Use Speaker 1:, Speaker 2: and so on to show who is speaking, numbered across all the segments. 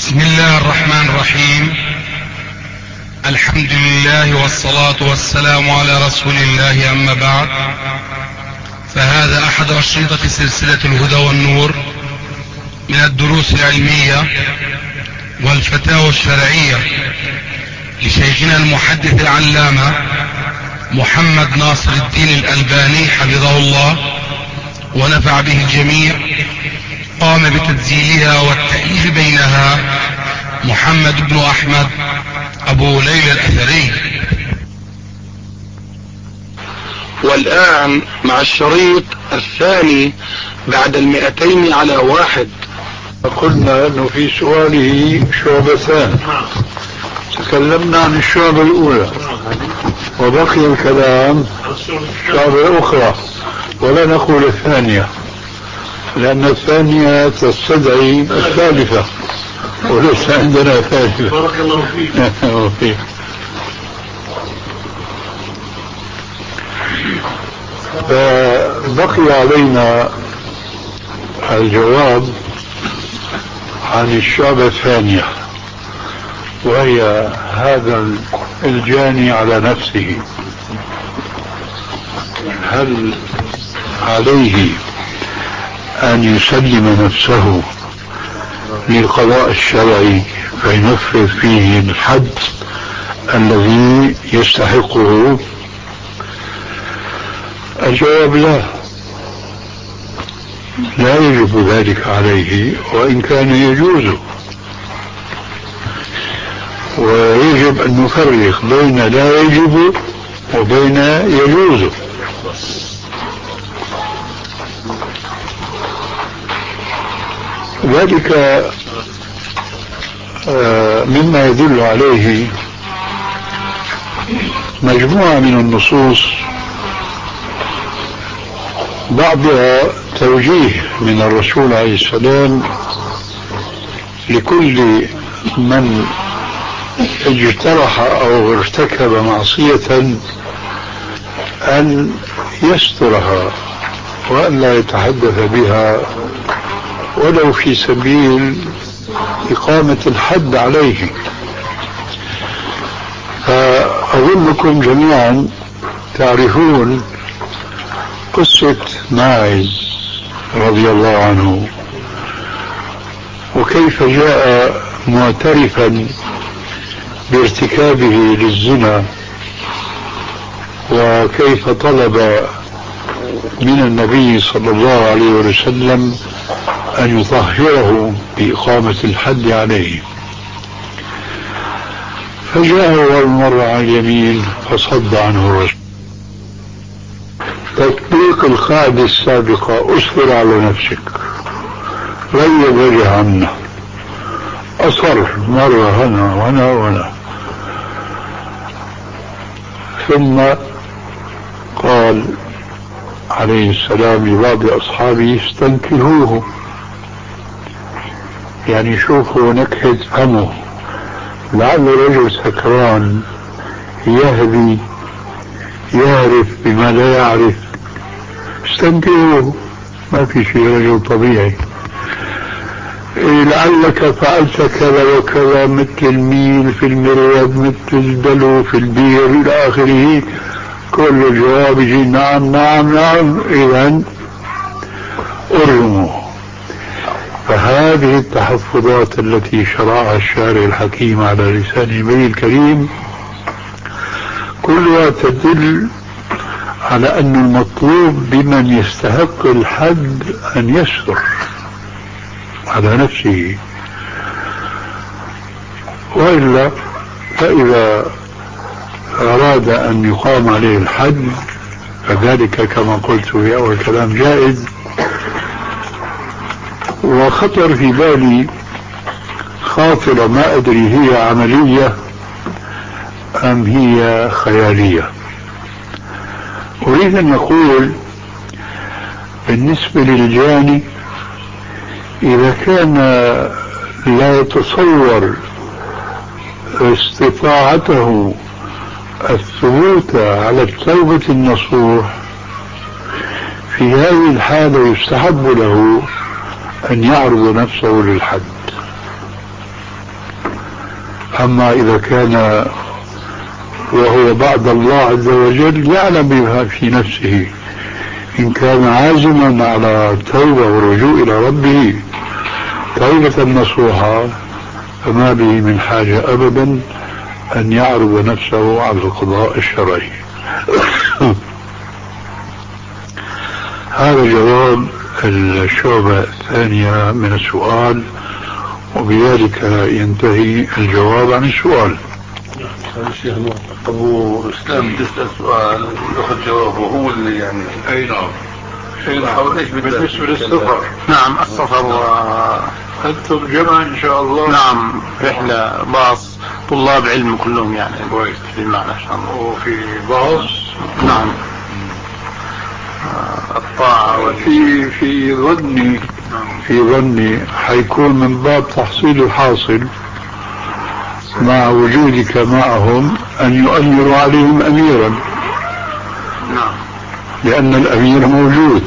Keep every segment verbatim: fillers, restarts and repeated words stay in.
Speaker 1: بسم الله الرحمن الرحيم. الحمد لله والصلاة والسلام على رسول الله، أما بعد، فهذا أحد أشرطة سلسلة الهدى والنور من الدروس العلمية والفتاوى الشرعية لشيخنا المحدث العلامة محمد ناصر الدين الألباني حفظه الله ونفع به الجميع. قام بتسجيلها والتأليف بينها محمد بن أحمد أبو ليلى الأثري.
Speaker 2: والآن مع الشريط الثاني بعد المئتين على واحد.
Speaker 3: قلنا أنه في سؤاله شعبتان، تكلمنا عن الشعبة الأولى وبقي الكلام شعبة أخرى، ولا نقول الثانية لأن الثانية تستدعي الثالثة وليس عندنا ثالثة. بارك الله فيك. فبقي علينا الجواب عن الشعبة الثانية، وهي هذا الجاني على نفسه، هل عليه أن يسلم نفسه للقضاء الشرعي فينفذ فيه الحد الذي يستحقه؟ الجواب لا، لا يجب ذلك عليه، وإن كان يجوز. ويجب أن نفرق بين لا يجب وبين يجوز. ذلك مما يدل عليه مجموعة من النصوص، بعضها توجيه من الرسول عليه السلام لكل من اجترح أو ارتكب معصية أن يسترها وأن لا يتحدث بها ولو في سبيل إقامة الحد عليه. فأظنكم جميعا تعرفون قصة ماعز رضي الله عنه، وكيف جاء معترفا بارتكابه للزنا، وكيف طلب من النبي صلى الله عليه وسلم أن يطهره بإقامة الحد عليه. فجاء ومر على اليمين فصد عنه الرسول. تطبيق القاعدة السابقة: أصبر على نفسك، غير وجه عنا، أصر مرة هنا وهنا وهنا، ثم قال عليه السلام لبعض أصحابه: استنكهوه، يعني شوفوا نكهة فمه، لعل رجل سكران يهدي يعرف بما لا يعرف، استنكهوه، ما في شيء، رجل طبيعي. لعلك فعلت كذا وكذا، مثل الميل في المريض، مثل الدلو في البير إلى آخره. كل الجواب يجي نعم نعم نعم، إذن أرجموا. فهذه التحفظات التي شرعها الشارع الحكيم على لسان النبي الكريم كلها تدل على أن المطلوب بمن يستحق الحد أن يستر على نفسه، وإلا فإذا أراد أن يقام عليه الحد فذلك كما قلت في أول كلام جائز. وخطر في بالي خاطرة، ما أدري هي عملية أم هي خيالية. أريد أن أقول بالنسبة للجاني، إذا كان لا يتصور استطاعته الثبوت على التوبة النصوح، في هذه الحالة يستحب له أن يعرض نفسه للحد. أما إذا كان وهو بعد الله عز وجل يعلم بها في نفسه، إن كان عازما على التوبة والرجوع إلى ربه توبة نصوحة فما به من حاجة أبدا أن يعرض نفسه على القضاء الشرعي. هذا جواب الشعبة الثانية من السؤال، وبذلك ينتهي الجواب عن السؤال.
Speaker 4: الشيخ أبو إسلام تسأل سؤال ويأخذ جوابه هو اللي يعني.
Speaker 3: أي نعم.
Speaker 4: بالنسبة للسفر.
Speaker 2: نعم السفر و...
Speaker 3: أنتم جمع إن شاء الله.
Speaker 2: نعم رحلة باص طلاب علم كلهم يعني.
Speaker 3: كويس.
Speaker 2: في المعنى إن شاء الله.
Speaker 3: وفي باص.
Speaker 2: نعم. الطاعة
Speaker 3: في في ظني في ظني حيكون من باب تحصيل الحاصل مع وجودك معهم أن يؤمروا عليهم أميرا.
Speaker 2: نعم.
Speaker 3: لأن الأمير موجود.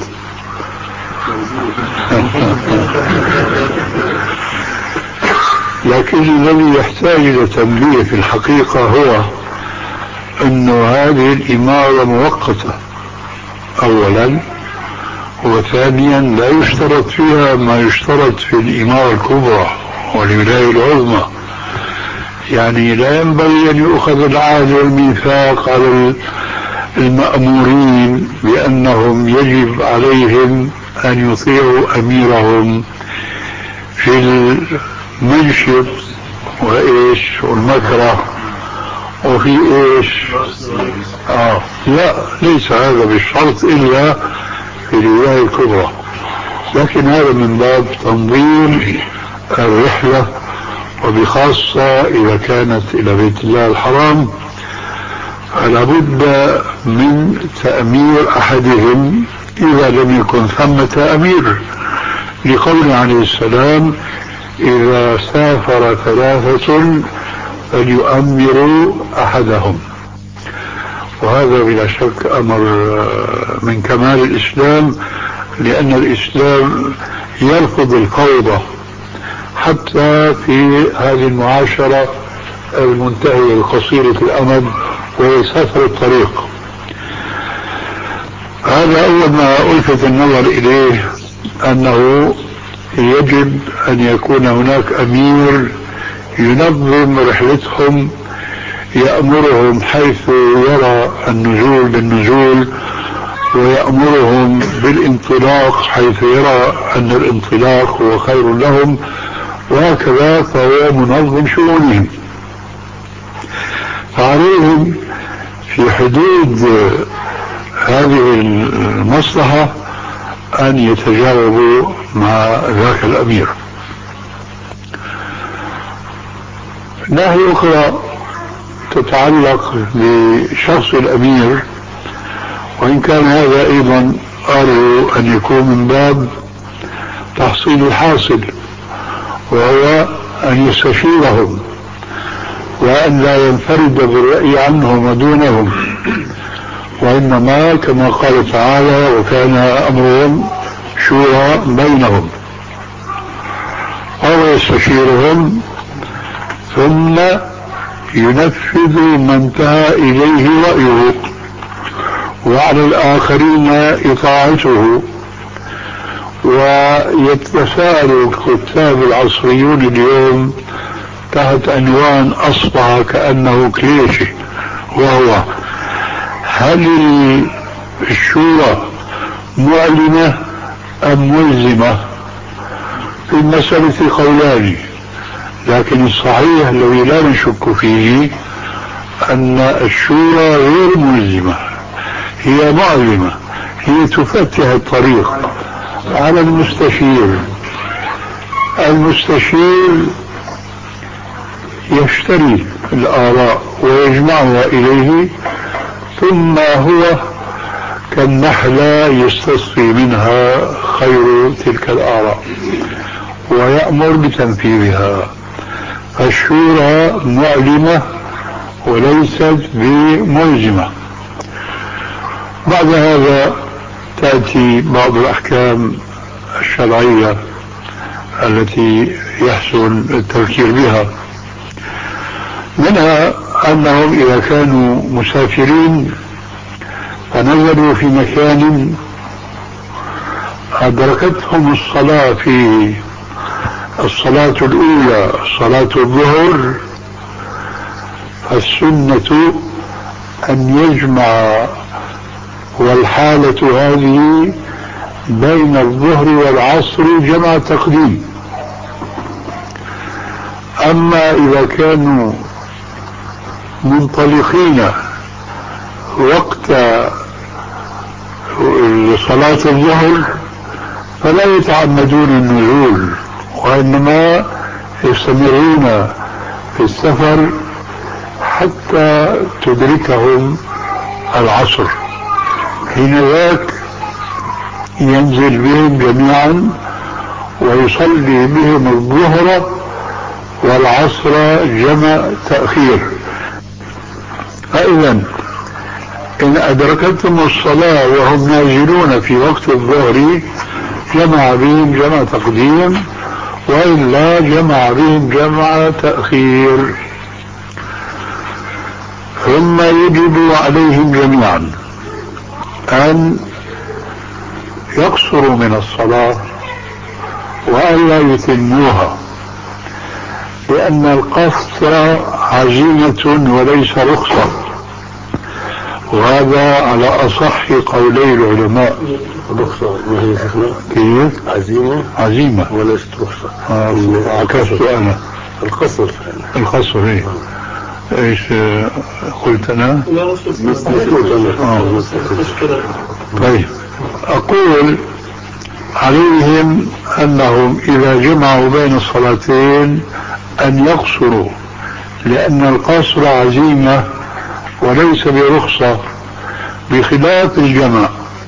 Speaker 3: لكن الذي يحتاج إلى تنبيه في الحقيقة هو أن هذه الإمارة مؤقتة أولا، وثانيا لا يشترط فيها ما يشترط في الإمارة الكبرى والولاية العظمى. يعني لا ينبغي أن يؤخذ العهد والميثاق على المأمورين بأنهم يجب عليهم أن يطيعوا أميرهم في المنشط وإيش والمكره وفي إيش. آه لا، ليس هذا بالشرط إلا في الولاية الكبرى، لكن هذا من باب تنظيم الرحلة، وبخاصة إذا كانت إلى بيت الله الحرام فلا بد من تأمير أحدهم إذا لم يكن ثمة أمير، لقوله عليه السلام إذا سافر ثلاثة فليؤمروا أحدهم. وهذا بلا شك أمر من كمال الإسلام، لأن الإسلام يرفض الفوضى حتى في هذه المعاشرة المنتهية القصيرة الأمد وهي سفر الطريق. هذا أول ما ألفت النظر إليه، أنه يجب أن يكون هناك أمير ينظم رحلتهم، يأمرهم حيث يرى النزول بالنزول، ويأمرهم بالانطلاق حيث يرى أن الانطلاق هو خير لهم، وهكذا فهو منظم شؤونهم. فعليهم في حدود هذه المصلحة أن يتجاوبوا مع ذاك الأمير. ناحية أخرى تتعلق بشخص الأمير، وإن كان هذا أيضا أرجو أن يكون من باب تحصيل الحاصل، وهو أن يستشيرهم وأن لا ينفرد بالرأي عنهم ودونهم، وإنما كما قال تعالى وكان أمرهم شورى بينهم، وهو يستشيرهم ثم ينفذ ما انتهى إليه رأيه، وعلى الآخرين إطاعته. ويتساءل الكتاب العصريون اليوم تحت عنوان أصبح كأنه كليشي، وهو هل الشورى معلنة أم ملزمة؟ في المسألة قولان، لكن الصحيح الذي لا نشك فيه أن الشورى غير ملزمة، هي معلمة، هي تفتح الطريق على المستشير. المستشير يشتري الآراء ويجمعها إليه، ثم هو كالنحلة يستصفي منها خير تلك الآراء ويأمر بتنفيذها. الشورى معلمة وليست بملزمة. بعد هذا تأتي بعض الأحكام الشرعية التي يحسن التفكير بها. منها أنهم إذا كانوا مسافرين فنزلوا في مكان أدركتهم الصلاة في الصلاة الأولى صلاة الظهر، فالسنة أن يجمع والحالة هذه بين الظهر والعصر جمع تقديم. أما إذا كانوا منطلقين وقت صلاة الظهر فلا يتعمدون النزول، وإنما يستمرون في السفر حتى تدركهم العصر، حين ذاك ينزل بهم جميعا ويصلي بهم الظهر والعصر جمع تأخير. فإذا إن أدركتهم الصلاة وهم نازلون في وقت الظهر جمع بهم جمع تقديم، وإلا جمع بهم جمع تأخير. ثم يجب عليهم جميعا أن يقصروا من الصلاة وألا يتموها، لأن القصر عزيمة وليس رخصة، وهذا على أصح قولي العلماء.
Speaker 4: رخصة ما هي شيخنا؟
Speaker 3: كيف؟
Speaker 4: عزيمة
Speaker 3: عزيمة
Speaker 4: وليست رخصة.
Speaker 3: آه عكست أنا
Speaker 4: القصر
Speaker 3: القصر إيه؟ ايش قلت انا؟ آه. طيب اقول عليهم انهم اذا جمعوا بين الصلاتين ان يقصروا، لان القصر عزيمة وليس برخصة، بخلاف الجمع.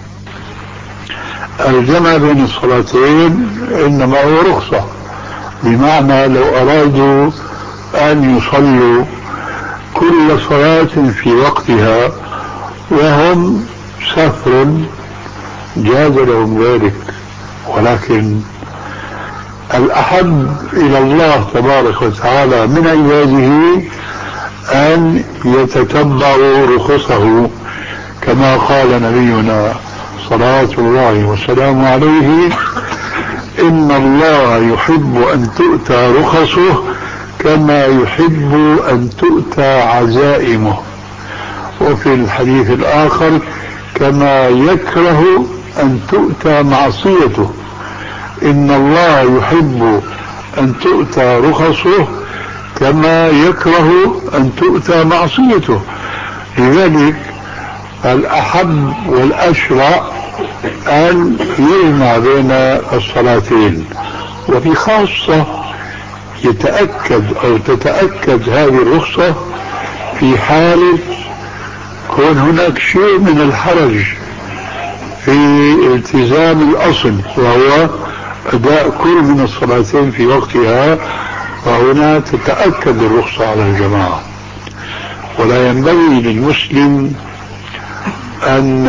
Speaker 3: الجمع بين الصلاتين انما هو رخصة، بمعنى لو ارادوا ان يصلوا كل صلاة في وقتها وهم سفر جاز لهم ذلك، ولكن الأحب إلى الله تبارك وتعالى من عباده أن يتتبعوا رخصه، كما قال نبينا صلوات الله وسلامه عليه: إن الله يحب أن تؤتى رخصه كما يحب أن تؤتى عزائمه. وفي الحديث الآخر: كما يكره أن تؤتى معصيته. إن الله يحب أن تؤتى رخصه كما يكره أن تؤتى معصيته. لذلك الأحب والأشرع أن يجمع بين الصلاتين، وفي خاصة يتأكد أو تتأكد هذه الرخصة في حالة كون هناك شيء من الحرج في التزام الأصل، وهو أداء كل من الصلاتين في وقتها، فهنا تتأكد الرخصة على الجماعة. ولا ينبغي للمسلم أن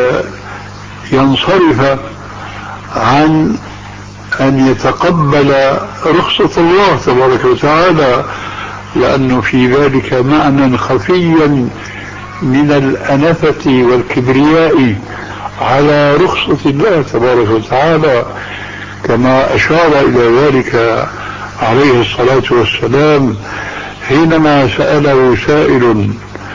Speaker 3: ينصرف عن أن يتقبل رخصة الله تبارك وتعالى، لأنه في ذلك معنى خفيا من الأنفة والكبرياء على رخصة الله تبارك وتعالى، كما أشار إلى ذلك عليه الصلاة والسلام حينما سأله سائل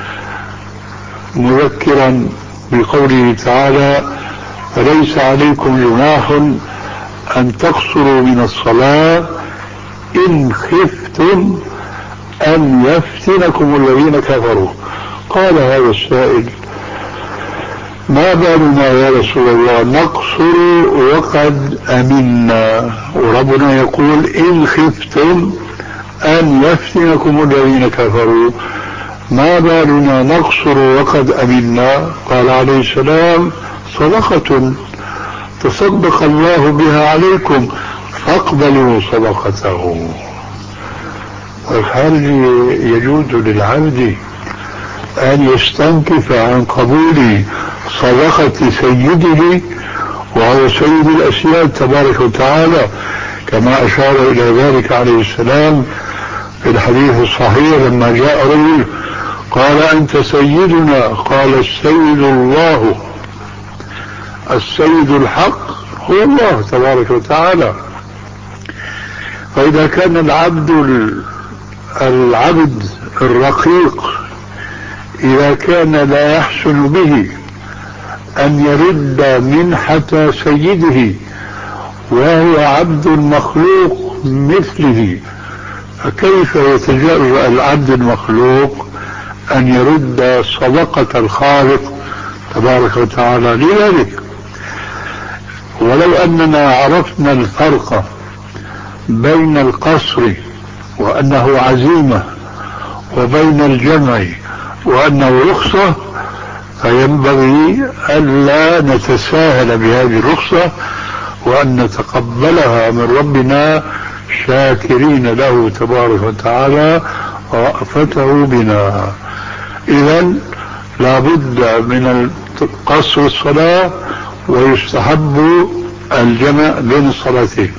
Speaker 3: مذكرا بقوله تعالى: فليس عليكم جناح أن تقصروا من الصلاة إن خفتم أن يفتنكم الذين كفروا. قال هذا السائل: ما بالنا يا رسول الله نقصر وقد أمنا، وربنا يقول: إن خفتم أن يفتنكم الذين كفروا، ما بالنا نقصر وقد أمنا؟ قال عليه السلام: صدقة تصدق الله بها عليكم فاقبلوا صدقته. وهل يجوز للعبد أن يستنكف عن قبول صدقة سيده وهو سيد الأسياد تبارك وتعالى، كما أشار إلى ذلك عليه السلام في الحديث الصحيح لما جاء رجل قال أنت سيدنا، قال السيد الله، السيد الحق هو الله تبارك وتعالى. فإذا كان العبد العبد الرقيق إذا كان لا يحسن به أن يرد منحة سيده وهو عبد مخلوق مثله، فكيف يتجرأ العبد المخلوق أن يرد صدقة الخالق تبارك وتعالى؟ لذلك ولو أننا عرفنا الفرق بين القصر وأنه عزيمة وبين الجمع وأنه رخصة، فينبغي ألا نتساهل بهذه الرخصة وأن نتقبلها من ربنا شاكرين له تبارك وتعالى رأفته بنا. إذن لابد من قصر الصلاة ويستحب الجمع بين الصلاتين.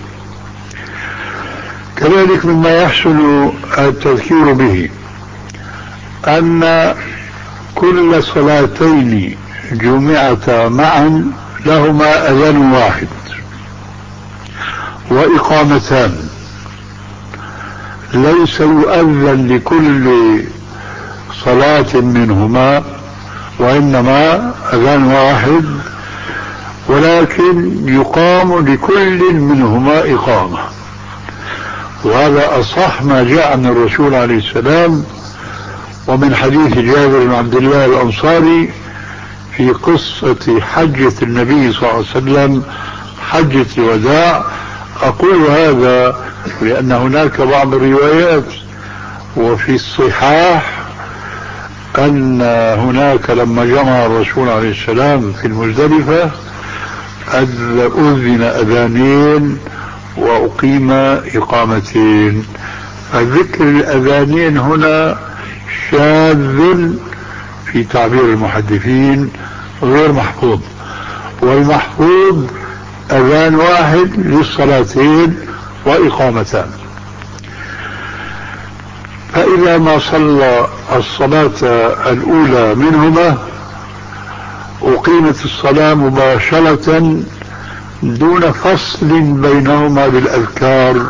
Speaker 3: كذلك مما يحسن التذكير به أن كل صلاتين جمعتا معا لهما أذان واحد وإقامتان، ليس يؤذن لكل صلاة منهما وإنما أذان واحد، ولكن يقام لكل منهما إقامة. وهذا أصح ما جاء عن الرسول عليه السلام، ومن حديث جابر بن عبد الله الأنصاري في قصة حجة النبي صلى الله عليه وسلم حجة الوداع. أقول هذا لأن هناك بعض الروايات وفي الصحاح أن هناك لما جمع الرسول عليه السلام في المزدلفة أذن أذانين وأقيم إقامتين. فذكر الأذانين هنا شاذ في تعبير المحدثين غير محفوظ، والمحفوظ أذان واحد للصلاتين وإقامتان. فإذا ما صلى الصلاة الأولى منهما أقيمت الصلاة مباشرة دون فصل بينهما بالأذكار،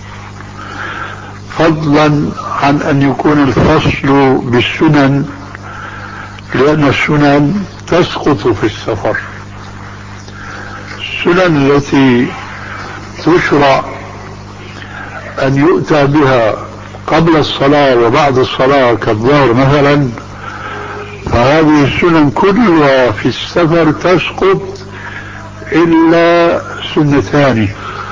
Speaker 3: فضلا عن أن يكون الفصل بالسنن، لأن السنن تسقط في السفر. السنن التي تشرع أن يؤتى بها قبل الصلاة وبعد الصلاة كالظهر مثلا، فهذه السنن كلها في السفر تسقط إلا سنتان،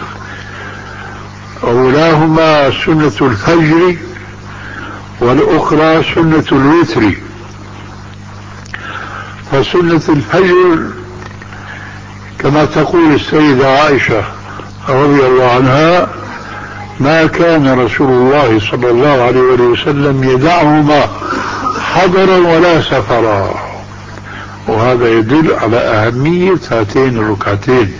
Speaker 3: أولاهما سنة الفجر والأخرى سنة الوتر. فسنة الفجر كما تقول السيدة عائشة رضي الله عنها ما كان رسول الله صلى الله عليه وسلم يدعهما حضرا ولا سفرا، وهذا يدل على أهمية هاتين الركعتين.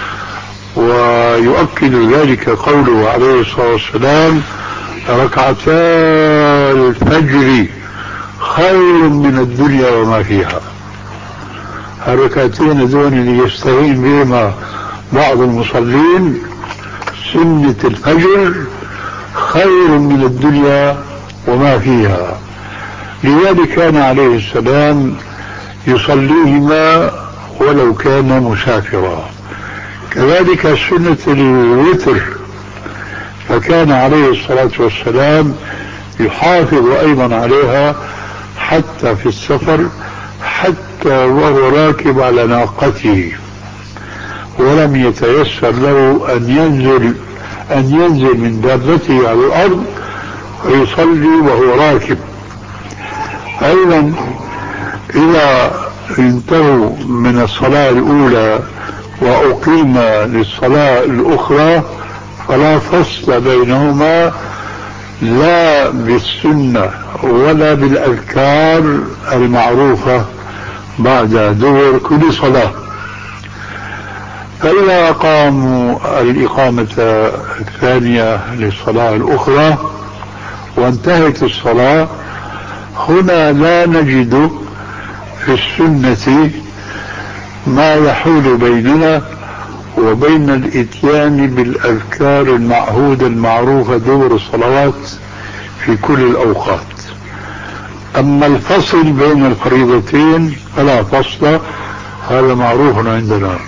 Speaker 3: ويؤكد ذلك قوله عليه الصلاة والسلام ركعتا الفجر خير من الدنيا وما فيها. الركعتين دون اللي يستعين بهما بعض المصلين سنة الفجر خير من الدنيا وما فيها، لذلك كان عليه السلام يصليهما ولو كان مسافرا. كذلك سنة الوتر، فكان عليه الصلاة والسلام يحافظ أيضا عليها حتى في السفر، حتى وهو راكب على ناقته ولم يتيسر له أن ينزل أن ينزل من دابته على الأرض ويصلي وهو راكب. أيضا إذا انتهوا من الصلاة الأولى وأقيم للصلاة الأخرى فلا فصل بينهما لا بالسنة ولا بالأذكار المعروفة بعد دور كل صلاة. فإذا أقاموا الإقامة الثانية للصلاة الأخرى وانتهت الصلاة، هنا لا نجد في السنة ما يحول بيننا وبين الاتيان بالأذكار المعهودة المعروفة دور الصلوات في كل الأوقات. أما الفصل بين الفريضتين فلا فصل، هذا معروف عندنا.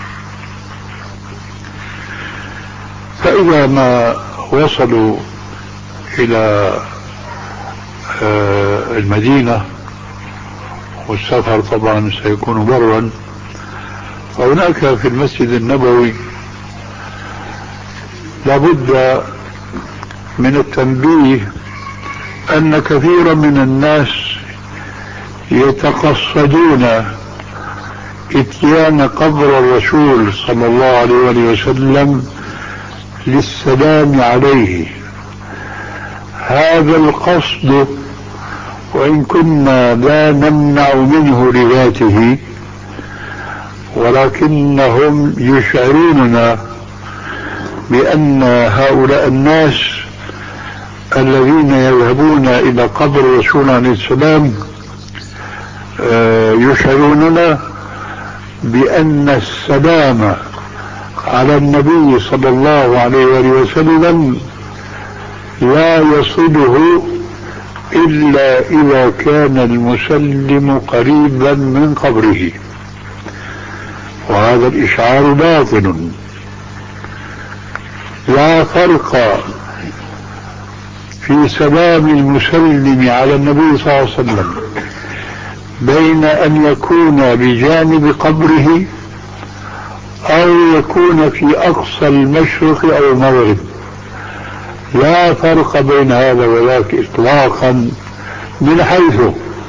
Speaker 3: فإذا ما وصلوا إلى المدينة، والسفر طبعا سيكون برا، فهناك في المسجد النبوي لابد من التنبيه أن كثيرا من الناس يتقصدون اتيان قبر الرسول صلى الله عليه وسلم للسلام عليه. هذا القصد وإن كنا لا نمنع منه لذاته، ولكنهم يشعروننا بأن هؤلاء الناس الذين يذهبون إلى قبر الرسول عليه السلام يشعروننا بأن السلام على النبي صلى الله عليه وسلم لا يصله إلا إذا كان المسلم قريبا من قبره، وهذا الإشعار باطل. لا فرق في سلام المسلم على النبي صلى الله عليه وسلم بين أن يكون بجانب قبره أو يكون في أقصى المشرق أو المغرب، لا فرق بين هذا وذاك إطلاقا من حيث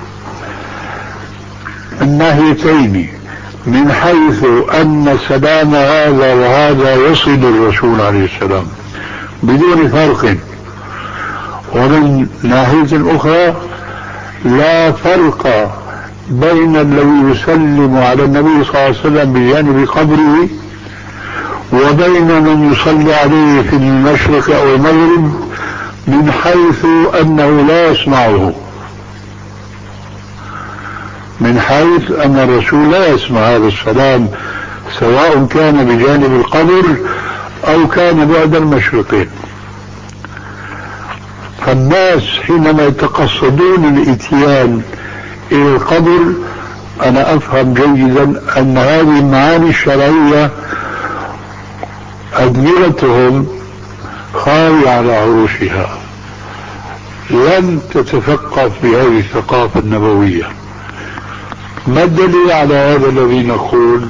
Speaker 3: الناحيتين، من حيث أن سلام هذا وهذا يصل الرسول عليه السلام بدون فرق، ومن ناحية أخرى لا فرق بين الذي يسلم على النبي صلى الله عليه وسلم بجانب قبره وبين من يصلي عليه في المشرق أو المغرب من حيث أنه لا يسمعه، من حيث أن الرسول لا يسمع هذا السلام سواء كان بجانب القبر أو كان بعد المشرقين. فالناس حينما يتقصدون الاتيان إلى القبر أنا أفهم جيدا أن هذه المعاني الشرعية أدمرتهم خاوية على عروشها، لم تتثقف بهذه الثقافة النبوية. ما الدليل على هذا الذي نقول؟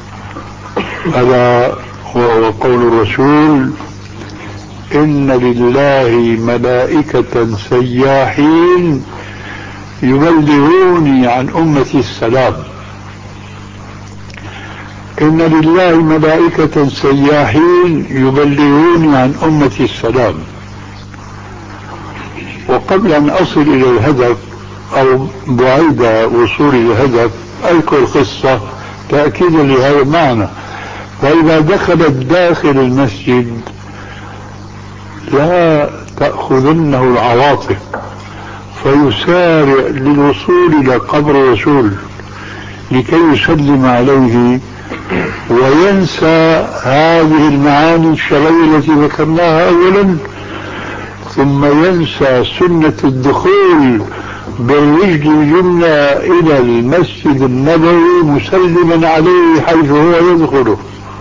Speaker 3: ألا وهو قول الرسول: إن لله ملائكة سياحين يبلغوني عن أمتي السلام. إن لله ملائكة سياحين يبلغوني عن أمتي السلام. وقبل أن أصل إلى الهدف أو بعيد وصول الهدف أذكر قصة تأكيدا لهذا المعنى. فإذا دخلت داخل المسجد لا تأخذنه العواطف فيسارع للوصول إلى قبر الرسول لكي يسلم عليه وينسى هذه المعاني الشرعية التي ذكرناها أولا، ثم ينسى سنة الدخول بالرجل اليمنى إلى المسجد النبوي مسلما عليه حيث هو يدخله.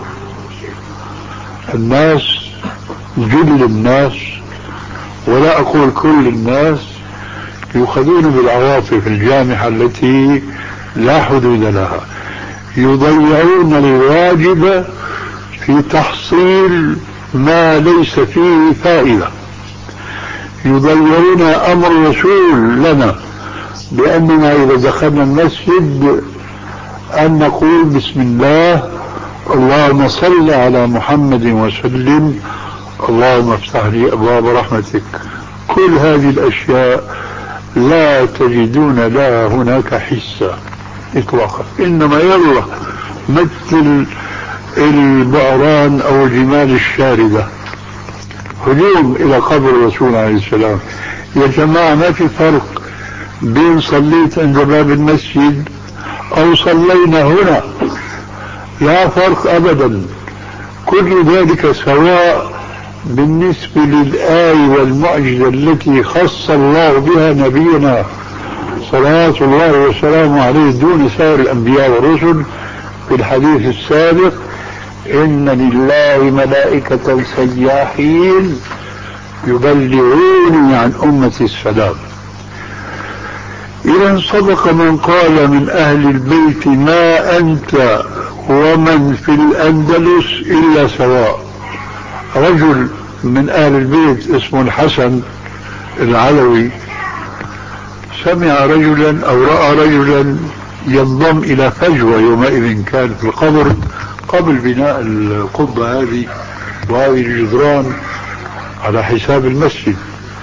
Speaker 3: الناس، جل الناس ولا أقول كل الناس، يؤخذون بالعواطف الجامحة التي لا حدود لها، يضيعون الواجب في تحصيل ما ليس فيه فائدة، يضيعون أمر الرسول لنا بأننا إذا دخلنا المسجد أن نقول بسم الله اللهم صل على محمد وسلم اللهم افتح لي أبواب رحمتك. كل هذه الأشياء لا تجدون لها هناك حسة إطلاقا، إنما يلا مثل البعران أو الجمال الشاردة هجوم إلى قبر الرسول عليه السلام، يا جماعة ما في فرق بين صليت عند باب المسجد أو صلينا هنا، لا فرق أبدا، كل ذلك سواء بالنسبة للآية والمعجزة التي خص الله بها نبينا صلوات الله وسلامه عليه دون سائر الأنبياء والرسل. في الحديث السابق إن لله ملائكة سياحين يبلغوني عن أمة السلام. إذا صدق من قال من أهل البيت ما أنت ومن في الأندلس إلا سواء. رجل من أهل البيت اسمه الحسن العلوي سمع رجلا أو رأى رجلا ينضم إلى فجوة، يومئذ كان في القبر قبل بناء القبة هذه وهذه الجدران على حساب المسجد،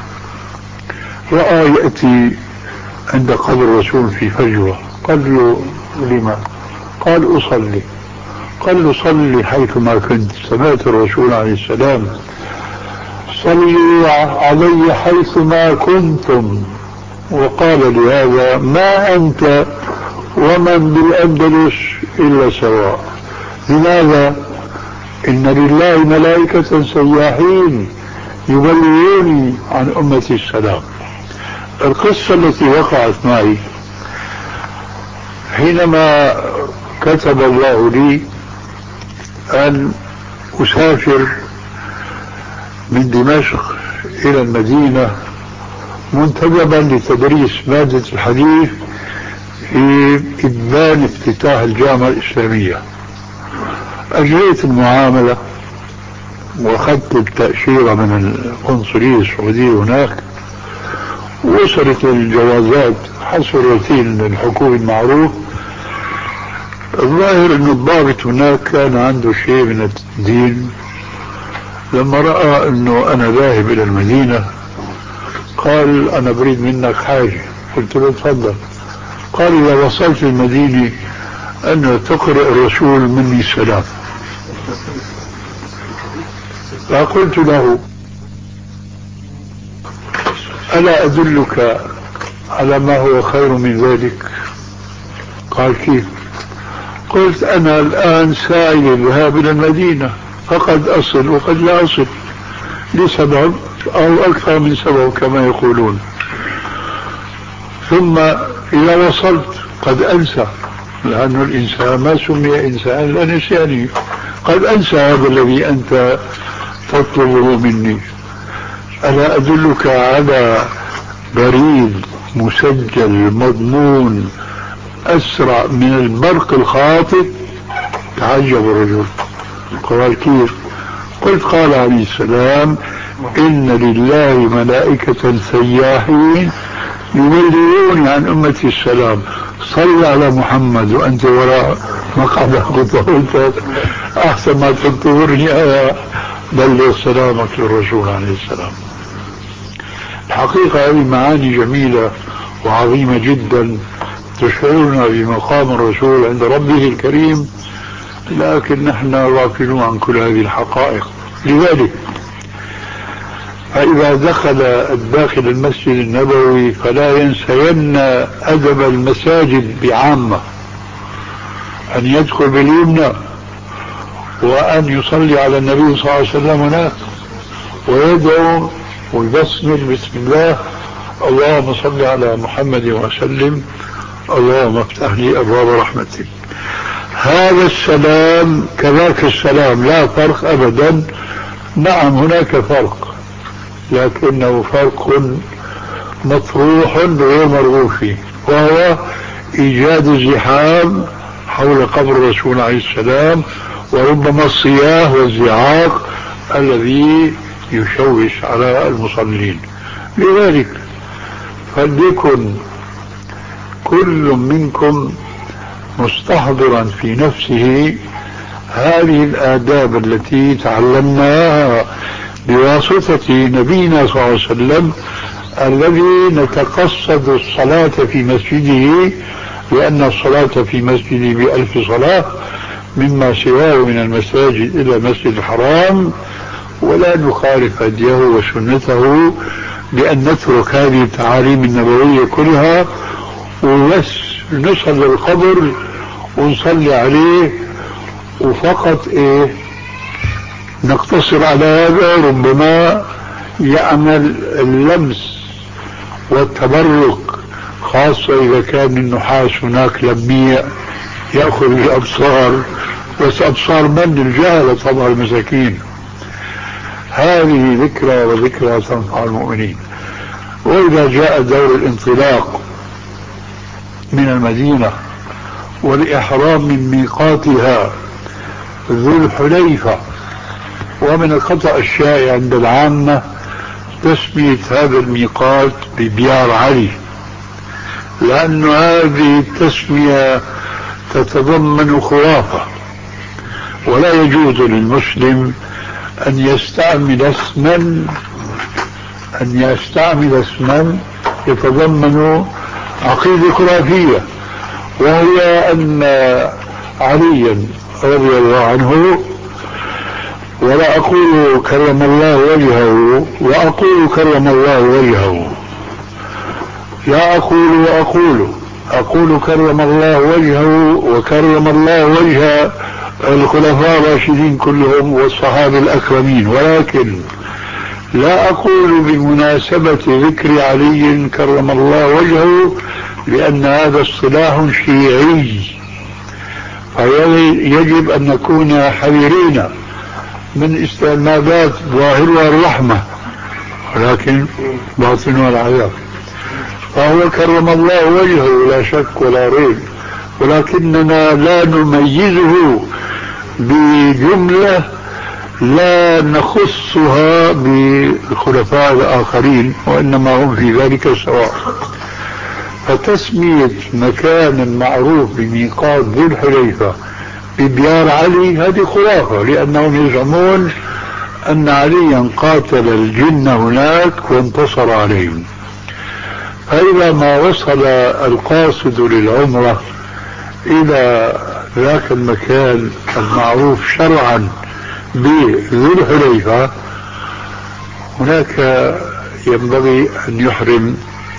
Speaker 3: رأى يأتي عند قبر الرسول في فجوة، قال له لما؟ قال أصلي. قال له صلي حيثما كنت، سمعت الرسول عليه السلام صلوا علي حيثما كنتم، وقال لهذا ما أنت ومن بالأندلس إلا سواء. لماذا؟ إن لله ملائكة سياحين يبلغوني عن أمة السلام. القصة التي وقعت معي حينما كتب الله لي أن أسافر من دمشق إلى المدينة منتدبا لتدريس مادة الحديث في إبان افتتاح الجامعة الإسلامية. أجريت المعاملة وأخذت التأشيرة من القنصلية السعودية هناك، وصلت الجوازات حسب الروتين الحكومي المعروف. الظاهر أن الضابط هناك كان عنده شيء من الدين، لما رأى أنه أنا ذاهب إلى المدينة قال أنا بريد منك حاجة. قلت له تفضل. قال إذا وصلت المدينة أن تقرأ الرسول مني السلام. فقلت له ألا أدلك على ما هو خير من ذلك؟ قال كيف؟ قلت أنا الآن ساعي للذهاب إلى المدينة، فقد أصل وقد لا أصل لسبب أو أكثر من سبب كما يقولون، ثم إذا وصلت قد أنسى، لأن الإنسان ما سمي إنسان إلا نسياني، قد أنسى هذا الذي أنت تطلبه مني. ألا أدلك على بريد مسجل مضمون أسرع من البرق الخاطف؟ تعجب الرجل. قال كيف؟ قلت قال عليه السلام إن لله ملائكة سياحين يبلغون عن أمة السلام، صل على محمد وأنت وراء مقعد خطوتك أحسن ما تنتظرني أنا بلغ سلامك للرسول عليه السلام. الحقيقة هذه معاني جميلة وعظيمة جدا تشعرنا بمقام الرسول عند ربه الكريم، لكن نحن غافلون عن كل هذه الحقائق. لذلك فإذا دخل الداخل المسجد النبوي فلا ينسين أدب المساجد بعامة، أن يدخل باليمنى وأن يصلي على النبي صلى الله عليه وسلم هناك ويدعو ويبسمل بسم الله اللهم صل على محمد وسلم اللهم افتح لي أبواب رحمتك. هذا السلام كذاك السلام لا فرق أبدا. نعم هناك فرق، لكنه فرق مطروح غير مرغوب فيه، وهو إيجاد الزحام حول قبر الرسول عليه السلام، وربما الصياح والزعاق الذي يشوش على المصلين. لذلك فليكن كل منكم مستحضرا في نفسه هذه الآداب التي تعلمناها بواسطة نبينا صلى الله عليه وسلم، الذي نتقصد الصلاة في مسجده، لأن الصلاة في مسجده بألف صلاة مما سواه من المساجد إلى المسجد الحرام، ولا نخالف هديه وسنته بأن نترك هذه التعاليم النبوية كلها وبس نصل للقبر ونصلي عليه وفقط ايه نقتصر على هذا، ربما يعمل اللمس والتبرك، خاصة إذا كان النحاس هناك لميع يأخذ الأبصار، بس أبصار من؟ الجهلة طبعا المساكين. هذه ذكرى وذكرى تنفع المؤمنين. وإذا جاء دور الانطلاق من المدينة والإحرام من ميقاتها ذو الحليفة، ومن الخطأ الشائع عند العامة تسمية هذا الميقات ببيار علي، لأن هذه التسمية تتضمن خرافة، ولا يجوز للمسلم أن يستعمل اسما أن يستعمل اسما يتضمن عقيدة خرافية، وهي أن عليا رضي الله عنه، ولا أقول كرم الله وجهه وأقول كرم الله وجهه، لا أقول وأقول أقول كرم الله وجهه وكرم الله وجه الخلفاء الراشدين كلهم والصحابة الأكرمين، ولكن لا أقول بمناسبة ذكر علي كرم الله وجهه، لأن هذا اصطلاح شيعي، فيجب أن نكون حذرين من استعمالات ظاهرها الرحمة ولكن باطنها العذاب. فهو كرم الله وجهه لا شك ولا ريب، ولكننا لا نميزه بجملة لا نخصها بالخلفاء الآخرين، وإنما هم في ذلك سواء. فتسمية مكان معروف بميقات ذي الحليفة ببيار علي هذه خرافة، لأنهم يزعمون أن عليا قاتل الجن هناك وانتصر عليهم. فإذا ما وصل القاصد للعمرة إلى ذاك المكان المعروف شرعا بذي الحليفة، هناك ينبغي أن يحرم.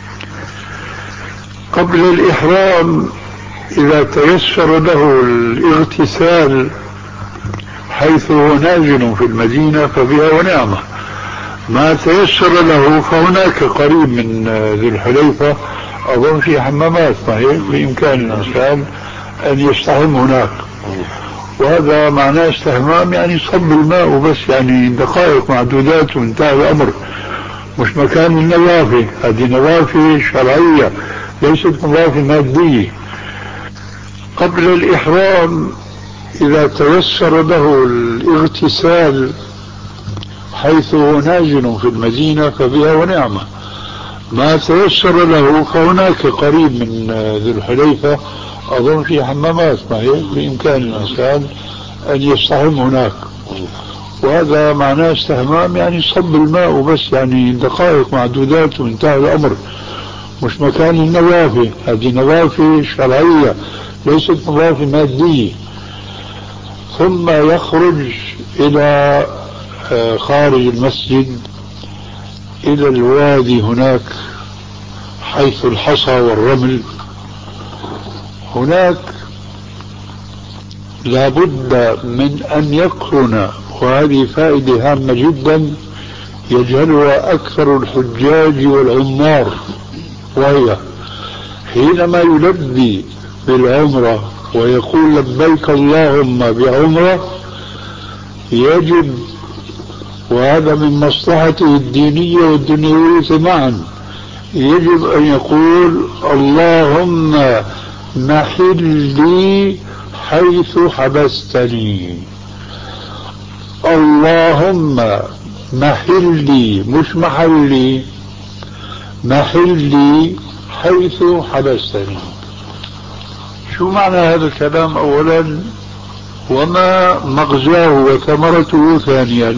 Speaker 3: قبل الإحرام إذا تيسر له الاغتسال حيث هو نازل في المدينة فبها ونعمة، ما تيسر له فهناك قريب من ذي الحليفة أظن في حمامات، صحيح بإمكان الإنسان أن يستحم هناك، وهذا معناه استحمام يعني صب الماء وبس، يعني دقائق معدودات وانتهى الأمر، مش مكان النظافة. هذه نظافة شرعية ليست نظافة مادية. قبل الإحرام إذا تيسر له الاغتسال حيث هو نازل في المدينة فبها ونعمة، ما تيسر له فهناك قريب من ذي الحليفة أظن في حمامات، بإمكان الإنسان أن يستحم هناك، وهذا معناه استحمام يعني صب الماء وبس، يعني دقائق معدودات وانتهى الأمر، مش مكان النظافة. هذه نظافة شرعية ليست نظافة مادية. ثم يخرج إلى خارج المسجد إلى الوادي هناك حيث الحصى والرمل، هناك لابد من أن يقرن، وهذه فائدة هامة جدا يجهلها أكثر الحجاج والعمار، وهي حينما يلبي بالعمرة ويقول لبيك اللهم بعمرة يجب، وهذا من مصلحته الدينية والدنيوية معا، يجب أن يقول اللهم محلي حيث حبستني، اللهم محلي مش محلي، محلي حيث حبستني. شو معنى هذا الكلام أولا، وما مغزاه وثمرته ثانيا؟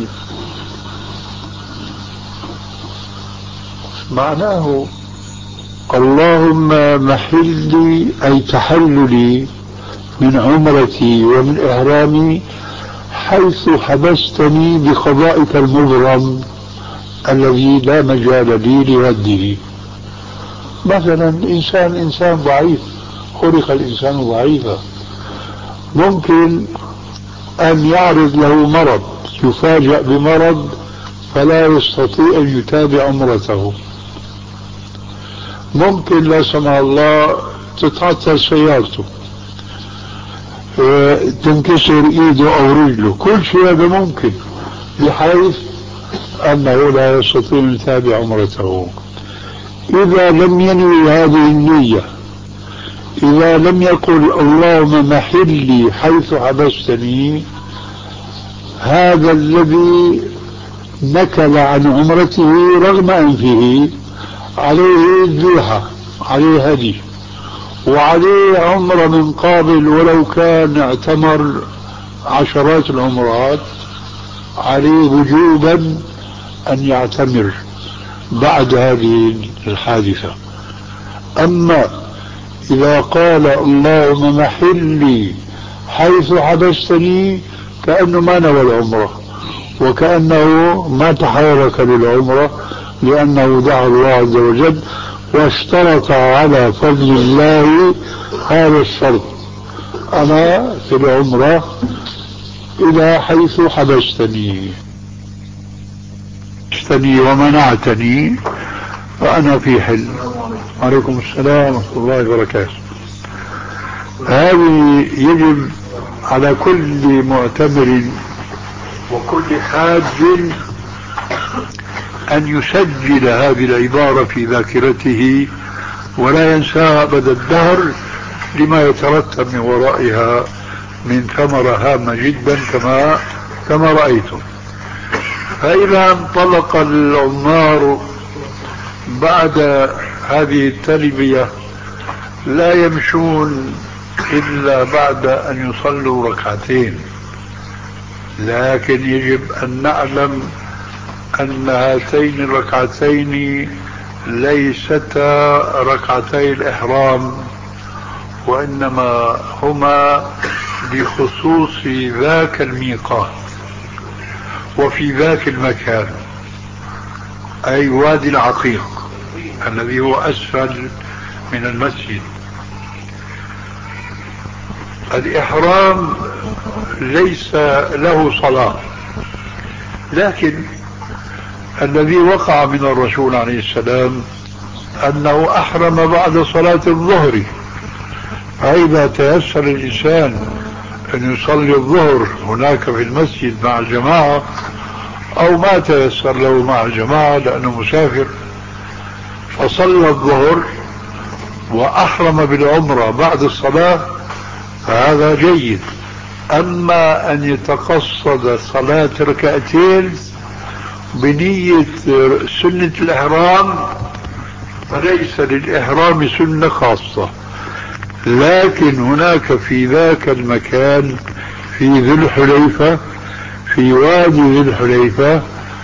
Speaker 3: معناه اللهم محلي أي تحللي من عمرتي ومن إحرامي حيث حبستني بقضائك المبرم، الذي لا مجال لي لرده. مثلا إنسان إنسان ضعيف، خلق الإنسان ضعيفا، ممكن أن يعرض له مرض، يفاجأ بمرض فلا يستطيع أن يتابع عمرته. ممكن لا سمح الله تتعطل سيارته، تنكسر ايده او رجله، كل شيء هذا ممكن، بحيث انه لا يستطيع ان يتابع عمرته. اذا لم ينوي هذه النية، اذا لم يقل اللهم محلي حيث حبستني، هذا الذي نكل عن عمرته رغم انفه عليه ذبيحة، عليه هدي، وعليه عمرة من قابل، ولو كان اعتمر عشرات العمرات عليه وجوبا أن يعتمر بعد هذه الحادثة. أما إذا قال اللهم محلي حيث حبستني، كأنه ما نوى العمرة، وكأنه ما تحرك للعمرة، لأنه دعا الله عز وجل واشترط على فضل الله هذا الشرط: أنا في العمرة إلى حيث حبستني حبستني ومنعتني فأنا في حل. عليكم السلام ورحمة الله وبركاته. هذه يجب على كل معتمر وكل حاج أن يسجل هذه العبارة في ذاكرته ولا ينساها أبد الدهر، لما يترتب من ورائها من ثمرة هامة جدا كما كما رأيتم. فإذا انطلق العمار بعد هذه التلبية لا يمشون إلا بعد أن يصلوا ركعتين، لكن يجب أن نعلم أن هاتين الركعتين ليستا ركعتي الإحرام، وإنما هما بخصوص ذاك الميقات وفي ذاك المكان، أي وادي العقيق الذي هو أسفل من المسجد. الإحرام ليس له صلاة، لكن الذي وقع من الرسول عليه السلام أنه أحرم بعد صلاة الظهر، فإذا تيسر الإنسان أن يصلي الظهر هناك في المسجد مع الجماعة، أو ما تيسر له مع الجماعة لأنه مسافر، فصلى الظهر وأحرم بالعمرة بعد الصلاة، فهذا جيد. أما أن يتقصد صلاة ركعتين بنية سنة الإحرام فليس للإحرام سنة خاصة، لكن هناك في ذاك المكان في ذي الحليفة، في وادي ذي الحليفة،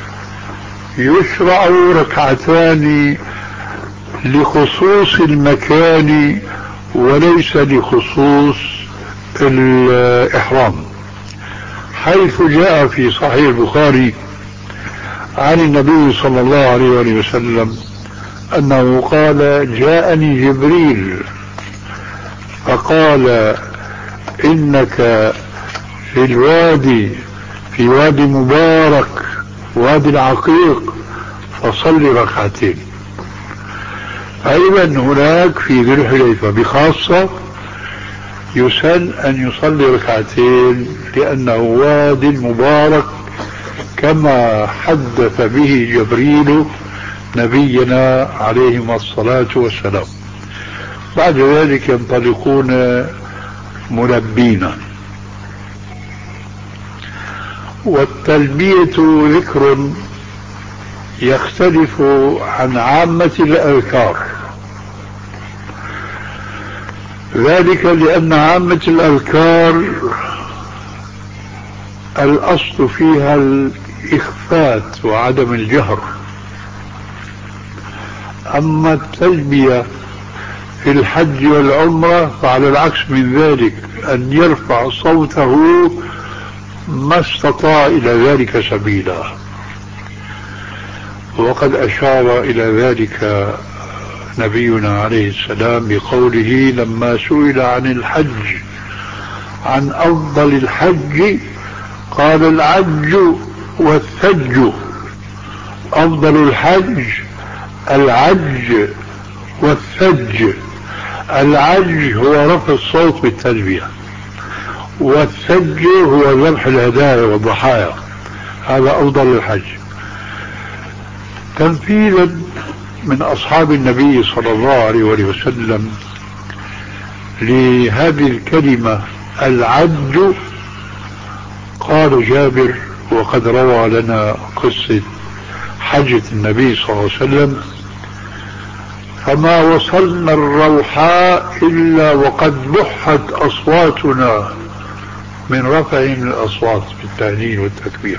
Speaker 3: يشرع ركعتان لخصوص المكان وليس لخصوص الإحرام، حيث جاء في صحيح البخاري عن النبي صلى الله عليه وسلم أنه قال: جاءني جبريل فقال: إنك في الوادي، في وادي مبارك، وادي العقيق، فصل ركعتين. أيضا هناك في ذي الحليفة بخاصة يسن أن يصلي ركعتين لأنه وادي مبارك كما حدث به جبريل نبينا عليهما الصلاة والسلام. بعد ذلك ينطلقون ملبين. والتلبية ذكر يختلف عن عامة الأذكار، ذلك لأن عامة الأذكار الأصل فيها الإخفات وعدم الجهر، أما التلبية في الحج والعمرة فعلى العكس من ذلك، أن يرفع صوته ما استطاع إلى ذلك سبيلا. وقد أشار إلى ذلك نبينا عليه السلام بقوله لما سئل عن الحج عن أفضل الحج قال العج والثج. أفضل الحج العج والثج. العج هو رفع الصوت بالتلبية، والثج هو ذبح الهدايا والضحايا، هذا أفضل الحج. تمثيلا من أصحاب النبي صلى الله عليه وسلم لهذه الكلمة العج، قال جابر وقد روى لنا قصة حجة النبي صلى الله عليه وسلم: فما وصلنا الروحاء إلا وقد بحت أصواتنا من رفع الأصوات بالتهليل والتكبير.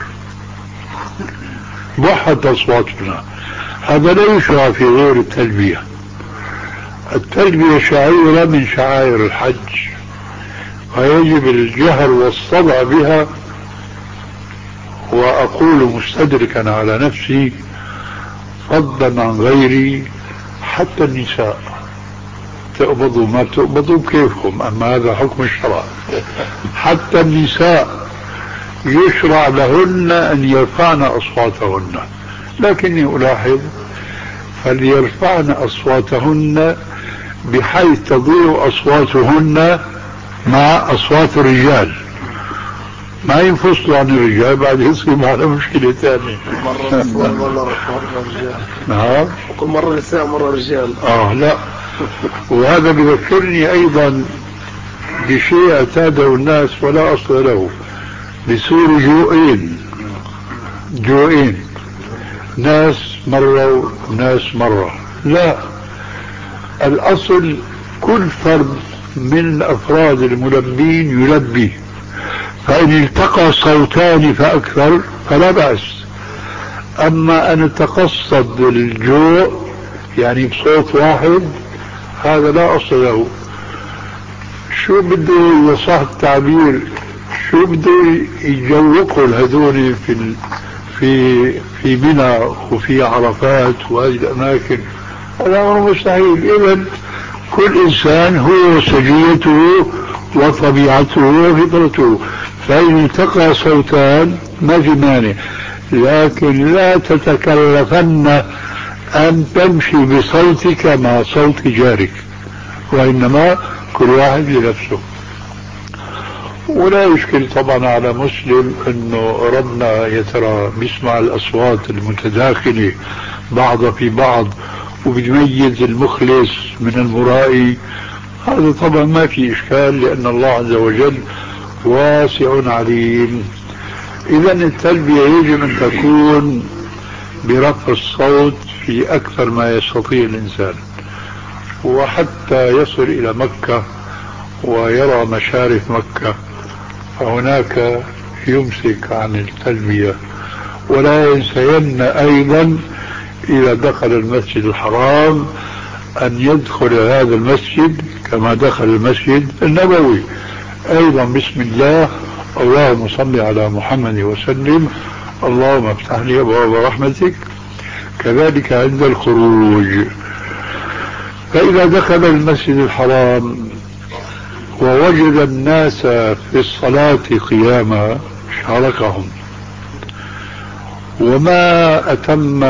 Speaker 3: بحت أصواتنا، هذا لا يشرع في غير التلبية. التلبية شعيرة من شعائر الحج، ويجب الجهر والصدع بها. وأقول مستدركا على نفسي فضلا عن غيري، حتى النساء تقبضوا ما تقبضوا كيفكم، أما هذا حكم الشرع. حتى النساء يشرع لهن أن يرفعن أصواتهن، لكني ألاحظ فليرفعن أصواتهن بحيث تضيع أصواتهن مع أصوات الرجال، ما ينفصلوا عن الرجال بعد يصير معنا مشكلة ثانية.
Speaker 4: مرة نساء مرة رجال.
Speaker 3: نعم.
Speaker 4: وكل مرة نساء مرة رجال.
Speaker 3: آه لا. وهذا بذكرني أيضا بشيء اعتاده الناس ولا أصل له، بصير جوئين جوئين، ناس مرة وناس مرة. لا، الأصل كل فرد من أفراد الملبين يلبي، فإن التقى صوتان فأكثر فلا بأس. أما أن تقصد الجوء يعني بصوت واحد هذا لا أصل له. شو بده يصح التعبير، شو بده يجوقوا الهذول في ال... في في منى وفي عرفات وهذه الأماكن؟ هذا أمر مستحيل. إذن كل إنسان هو سجيته وطبيعته وفطرته، فإن التقى صوتان ما في مانع، لكن لا تتكلفن أن تمشي بصوتك مع صوت جارك، وإنما كل واحد لنفسه. ولا يشكل طبعا على مسلم أنه ربنا يترى بيسمع الأصوات المتداخلة بعض في بعض وبيميز المخلص من المرائي، هذا طبعا ما في إشكال، لأن الله عز وجل واسع عليم. إذا التلبية يجب أن تكون برفع الصوت في أكثر ما يستطيع الإنسان، وحتى يصل إلى مكة ويرى مشارف مكة فهناك يمسك عن التلبية. ولا ينسين أيضا إذا دخل المسجد الحرام أن يدخل هذا المسجد كما دخل المسجد النبوي أيضا بسم الله، اللهم صل على محمد وسلم، اللهم افتح لي أبواب رحمتك. كذلك عند الخروج. فإذا دخل المسجد الحرام ووجد الناس في الصلاة قياما شاركهم، وما أتم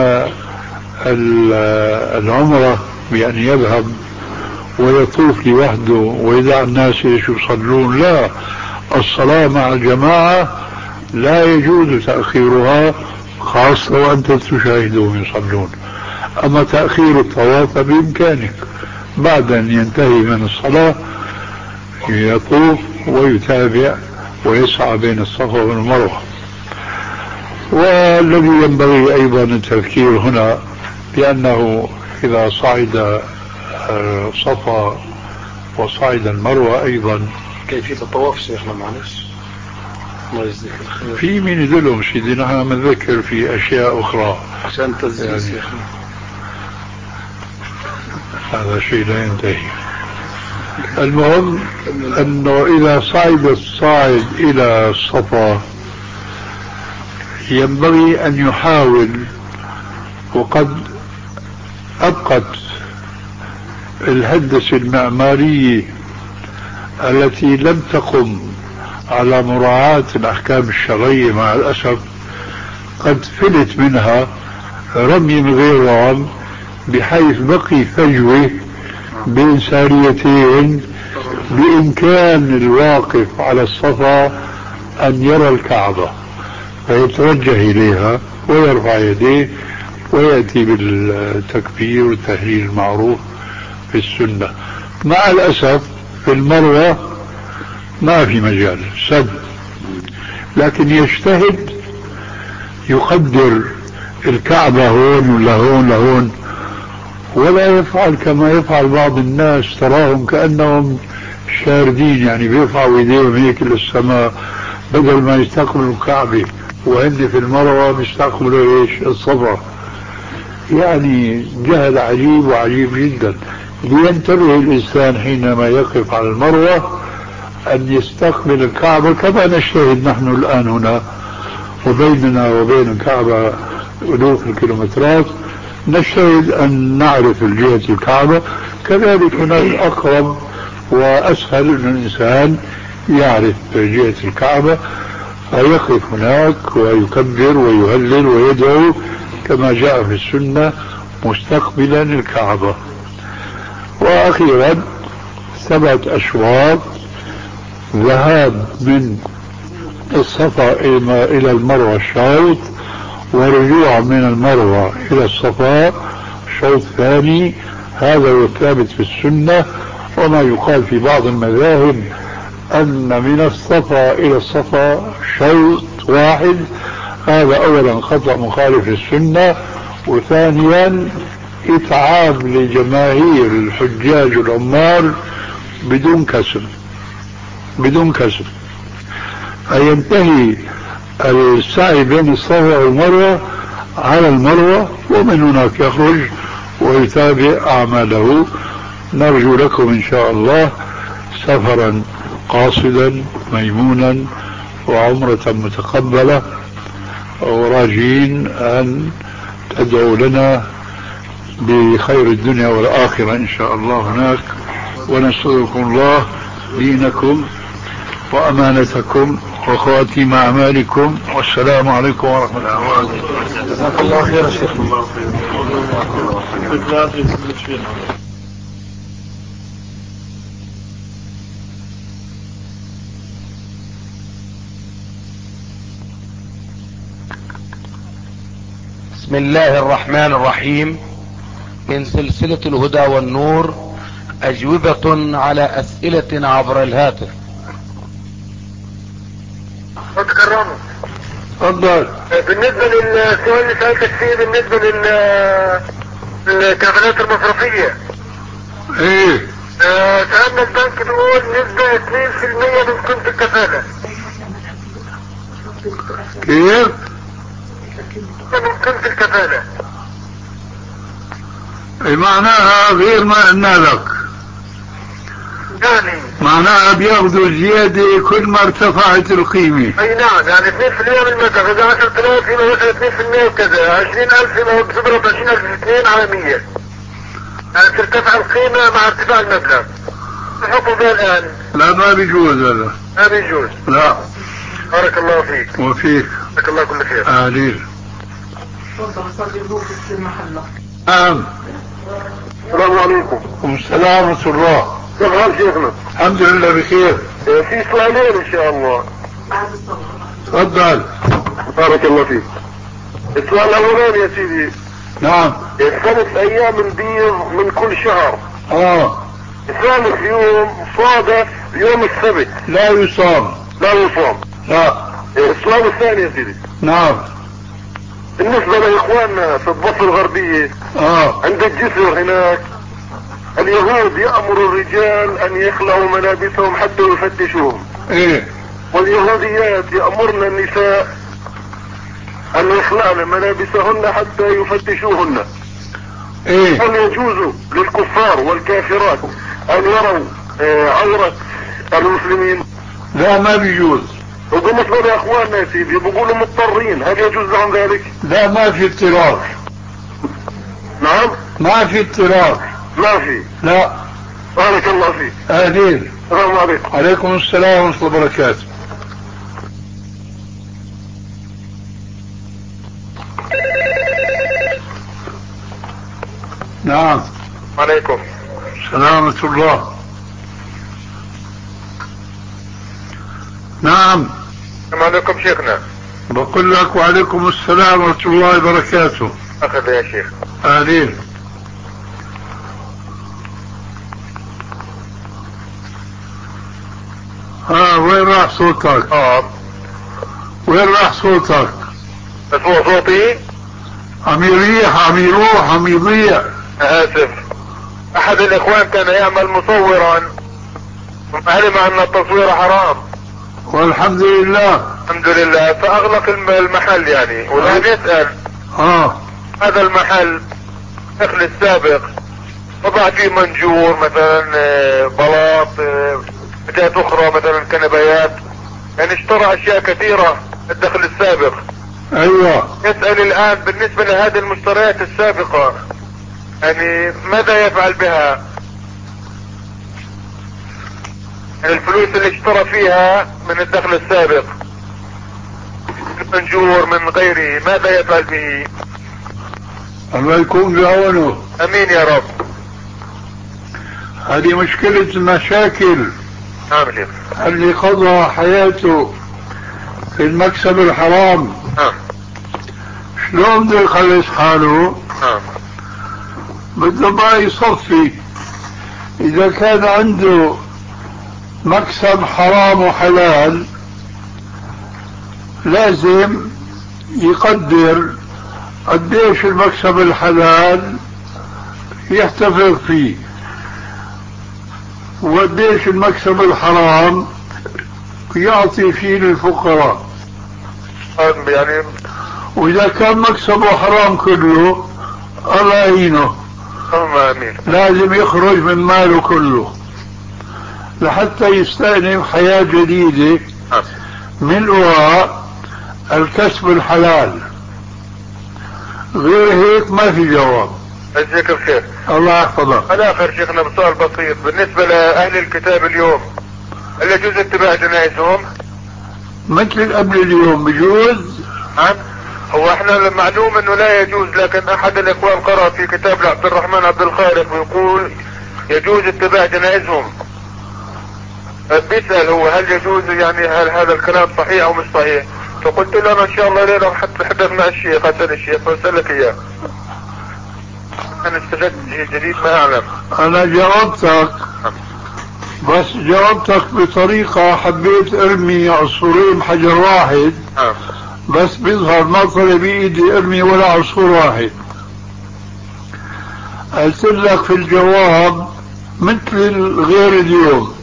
Speaker 3: العمرة بأن يذهب ويطوف لوحده ويدع الناس يصلون، لا، الصلاة مع الجماعة لا يجوز تأخيرها، خاصة وأنت تشاهدهم يصلون. أما تأخير الطواف بإمكانك بعد أن ينتهي من الصلاة يطوف ويتابع ويسعى بين الصفا والمروة. والذي ينبغي أيضا التذكير هنا بأنه إذا صعد صفا وصعد المروة أيضا
Speaker 4: كيفية الطواف شيخنا معلش الله يجزيك الخير.
Speaker 3: في من يدلهم سيدي، نحن بنذكر في أشياء أخرى
Speaker 4: عشان تزيد
Speaker 3: يعني
Speaker 4: شيخنا.
Speaker 3: هذا شيء لا ينتهي. المهم أنه إذا صعد الصاعد إلى الصفا ينبغي أن يحاول وقد أبقت الهندسة المعمارية التي لم تقم على مراعاة الأحكام الشرعية مع الأسف قد فلت منها رمي من غير رام، بحيث بقي فجوة بين ساريتين بإمكان الواقف على الصفا أن يرى الكعبة فيتوجه إليها ويرفع يديه ويأتي بالتكبير والتهليل المعروف في السنة. مع الأسف في المروة ما في مجال سد، لكن يجتهد يقدر الكعبة هون ولا هون لهون، ولا يفعل كما يفعل بعض الناس تراهم كأنهم شاردين، يعني بيرفعوا ايديهم هيك للسماء بدل ما يستقبلوا الكعبة، وهن في المروة بيستقبلوا ايش؟ الصفا. يعني جهل عجيب وعجيب جدا. لينتبه الإنسان حينما يقف على المروة أن يستقبل الكعبة كما نجتهد نحن الآن هنا، وبيننا وبين الكعبة ألوف الكيلومترات، نجتهد أن نعرف جهة الكعبة. كذلك هناك أقرب وأسهل أن الإنسان يعرف جهة الكعبة، فيقف هناك ويكبر ويهلل ويدعو كما جاء في السنة مستقبلا الكعبة. وأخيرا سبعة أشواط ذهاب من الصفا إلى المروة شوط، ورجوع من المروة إلى الصفا شوط ثاني. هذا هو الثابت في السنة. وما يقال في بعض المذاهب أن من الصفا إلى الصفا شوط واحد، هذا أولا خطأ مخالف للسنة، وثانيا إتعاب لجماهير الحجاج والعمار بدون كسر بدون كسر فينتهي السعي بين الصفا والمروة على المروة، ومن هناك يخرج ويتابع أعماله. نرجو لكم إن شاء الله سفرا قاصدا ميمونا وعمرة متقبلة، وراجين أن تدعو لنا بخير الدنيا والآخرة إن شاء الله هناك. ونسألكم الله دينكم وأمانتكم وخواتيم أعمالكم، والسلام عليكم ورحمة الله وبركاته.
Speaker 4: جزاك الله خير يا شيخ.
Speaker 1: بسم الله الرحمن الرحيم. من سلسلة الهدى والنور، أجوبة على أسئلة عبر الهاتف.
Speaker 5: وتكرموا.
Speaker 3: تفضل.
Speaker 5: بالنسبة للسؤال اللي سألتك فيه بالنسبة للكفالات المصرفية،
Speaker 3: ايه
Speaker 5: آه سألنا البنك بيقول نسبة اثنين في المية من قيمة الكفالة.
Speaker 3: كيف؟
Speaker 5: من قيمة الكفالة.
Speaker 3: ايه معناها غير ما قلنا لك؟
Speaker 5: يعني
Speaker 3: معناها بياخذوا زيادة كل ما ارتفعت القيمة.
Speaker 5: اي نعم، يعني اثنين في المية من المبلغ، اذا عشرة آلاف يبقى مثلا اثنين في المية وكذا، عشرين ألف يبقى بتضرب عشرين ألف في اثنين على مية، يعني ترتفع القيمة مع ارتفاع المبلغ. الحكم بها الآن؟
Speaker 3: لا ما بيجوز هذا.
Speaker 5: ما بيجوز.
Speaker 3: لا.
Speaker 5: بارك الله فيك.
Speaker 3: وفيك.
Speaker 5: جزاك الله كل خير.
Speaker 3: آلين.
Speaker 6: تفضل استاذ يبوك في المحلة.
Speaker 3: نعم.
Speaker 5: السلام عليكم.
Speaker 3: السلام ورحمة الله.
Speaker 5: كيف حال شيخنا؟
Speaker 3: الحمد لله بخير.
Speaker 5: في سؤالين ان شاء الله.
Speaker 3: تفضل.
Speaker 5: بارك الله فيك. السؤال الاولاني يا سيدي.
Speaker 3: نعم.
Speaker 5: خمس ايام البيض من كل شهر.
Speaker 3: اه.
Speaker 5: ثالث يوم صادف يوم السبت.
Speaker 3: لا يصام.
Speaker 5: لا يصام.
Speaker 3: لا.
Speaker 5: السؤال الثاني يا سيدي.
Speaker 3: نعم.
Speaker 5: بالنسبة لاخواننا في الضفة الغربية،
Speaker 3: اه.
Speaker 5: عند الجسر هناك، اليهود يأمر الرجال ان يخلعوا ملابسهم حتى يفتشوهم.
Speaker 3: ايه.
Speaker 5: واليهوديات يأمرن النساء ان يخلعن ملابسهن حتى يفتشوهن.
Speaker 3: ايه.
Speaker 5: هل يجوز للكفار والكافرات ان يروا آه عورة المسلمين؟
Speaker 3: لا ما بيجوز.
Speaker 5: وبالنسبة لاخواننا يا سيدي بيقولوا مضطرين، هل يجوز لهم ذلك؟
Speaker 3: لا ما في اضطرار.
Speaker 5: نعم.
Speaker 3: ما في اضطراب.
Speaker 5: ما في.
Speaker 3: لا.
Speaker 5: بارك الله فيك.
Speaker 3: اهلين.
Speaker 5: السلام عليكم.
Speaker 3: عليكم السلام ورحمة الله وبركاته. نعم.
Speaker 5: عليكم.
Speaker 3: سلامة الله. نعم.
Speaker 5: السلام عليكم شيخنا.
Speaker 3: بقول لك وعليكم السلام ورحمة الله وبركاته.
Speaker 5: أخذ يا شيخ.
Speaker 3: أهلين. ها وين راح صوتك؟
Speaker 5: اه
Speaker 3: وين راح صوتك؟
Speaker 5: بس هو صوتي
Speaker 3: عم يريح عم يروح عم يضيع.
Speaker 5: آسف. أحد الإخوان كان يعمل مصورا علم أن التصوير حرام
Speaker 3: والحمد لله.
Speaker 5: الحمد لله، فأغلق المحل يعني، والآن يسأل
Speaker 3: اه
Speaker 5: هذا المحل الدخل السابق وضع فيه منجور مثلا بلاط حاجات أخرى مثلا كنبيات، يعني اشترى أشياء كثيرة الدخل السابق.
Speaker 3: ايوه.
Speaker 5: يسأل الآن بالنسبة لهذه المشتريات السابقة يعني ماذا يفعل بها؟ يعني الفلوس اللي اشترى فيها من الدخل السابق من منجور من غيره ماذا يفعل به؟
Speaker 3: الله يكون بعونه.
Speaker 5: امين يا رب.
Speaker 3: هذه مشكلة المشاكل.
Speaker 5: نعم شيخ.
Speaker 3: اللي قضى حياته في المكسب الحرام
Speaker 5: نعم.
Speaker 3: شلون بده يخلص حاله؟
Speaker 5: نعم.
Speaker 3: بده بقى يصفي. اذا كان عنده مكسب حرام وحلال لازم يقدر قديش المكسب الحلال يحتفظ فيه وقديش المكسب الحرام يعطي فيه للفقراء.
Speaker 5: يعني
Speaker 3: واذا كان مكسبه حرام كله الله يعينه.
Speaker 5: امين.
Speaker 3: لازم يخرج من ماله كله لحتى يستأنف حياة جديدة ملؤها الكسب الحلال. غير هيك ما في جواب.
Speaker 5: جزاك الخير.
Speaker 3: الله يحفظك.
Speaker 5: الاخر شيخنا بسؤال بسيط بالنسبة لاهل الكتاب اليوم هل يجوز اتباع جنائزهم؟
Speaker 3: مثل قبل اليوم بجوز؟
Speaker 5: نعم. هو احنا المعلوم انه لا يجوز، لكن احد الاخوان قرأ في كتاب لعبد الرحمن عبد الخالق ويقول يجوز اتباع جنائزهم. بيسأل هو هل يجوز، يعني هل هذا الكلام صحيح او مش صحيح؟ فقلت له انا ان شاء الله ليلة حتى حدث مع الشيخ اسأل الشيخ فاسألك اياه. انا استفدت شيء جديد ما اعلم.
Speaker 3: انا جاوبتك بس جاوبتك بطريقة حبيت ارمي عصفورين بحجر واحد.
Speaker 5: نعم.
Speaker 3: بس بيظهر ما طلع بايدي ارمي ولا عصفور واحد. قلت لك في الجواب مثل غير اليوم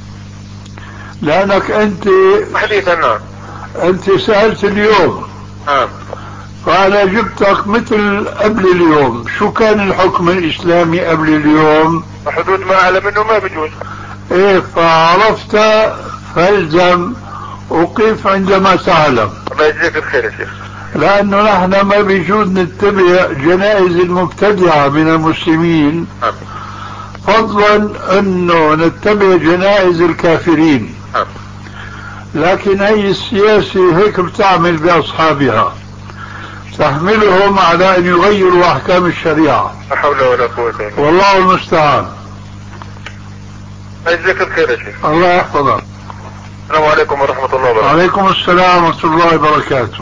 Speaker 3: لانك انت
Speaker 5: حديثا. نعم.
Speaker 3: انت سألت اليوم.
Speaker 5: نعم.
Speaker 3: فانا جبتك مثل قبل اليوم. شو كان الحكم الاسلامي قبل اليوم؟
Speaker 5: حدود ما اعلم انه ما بيجوز.
Speaker 3: ايه فعرفت فالزم وقف عندما تعلم.
Speaker 5: الله يجزيك الخير يا شيخ.
Speaker 3: لانه نحن ما بيجوز نتبع جنائز المبتدعة من المسلمين.
Speaker 5: نعم.
Speaker 3: فضلا انه نتبع جنائز الكافرين.
Speaker 5: نعم.
Speaker 3: لكن هي السياسة هيك بتعمل باصحابها تحملهم على ان يغيروا احكام الشريعة.
Speaker 5: لا حول ولا قوة الا بالله.
Speaker 3: والله المستعان.
Speaker 5: يجزيك الخير يا شيخ.
Speaker 3: الله يحفظك.
Speaker 5: السلام عليكم ورحمة الله وبركاته.
Speaker 3: وعليكم السلام ورحمة الله وبركاته.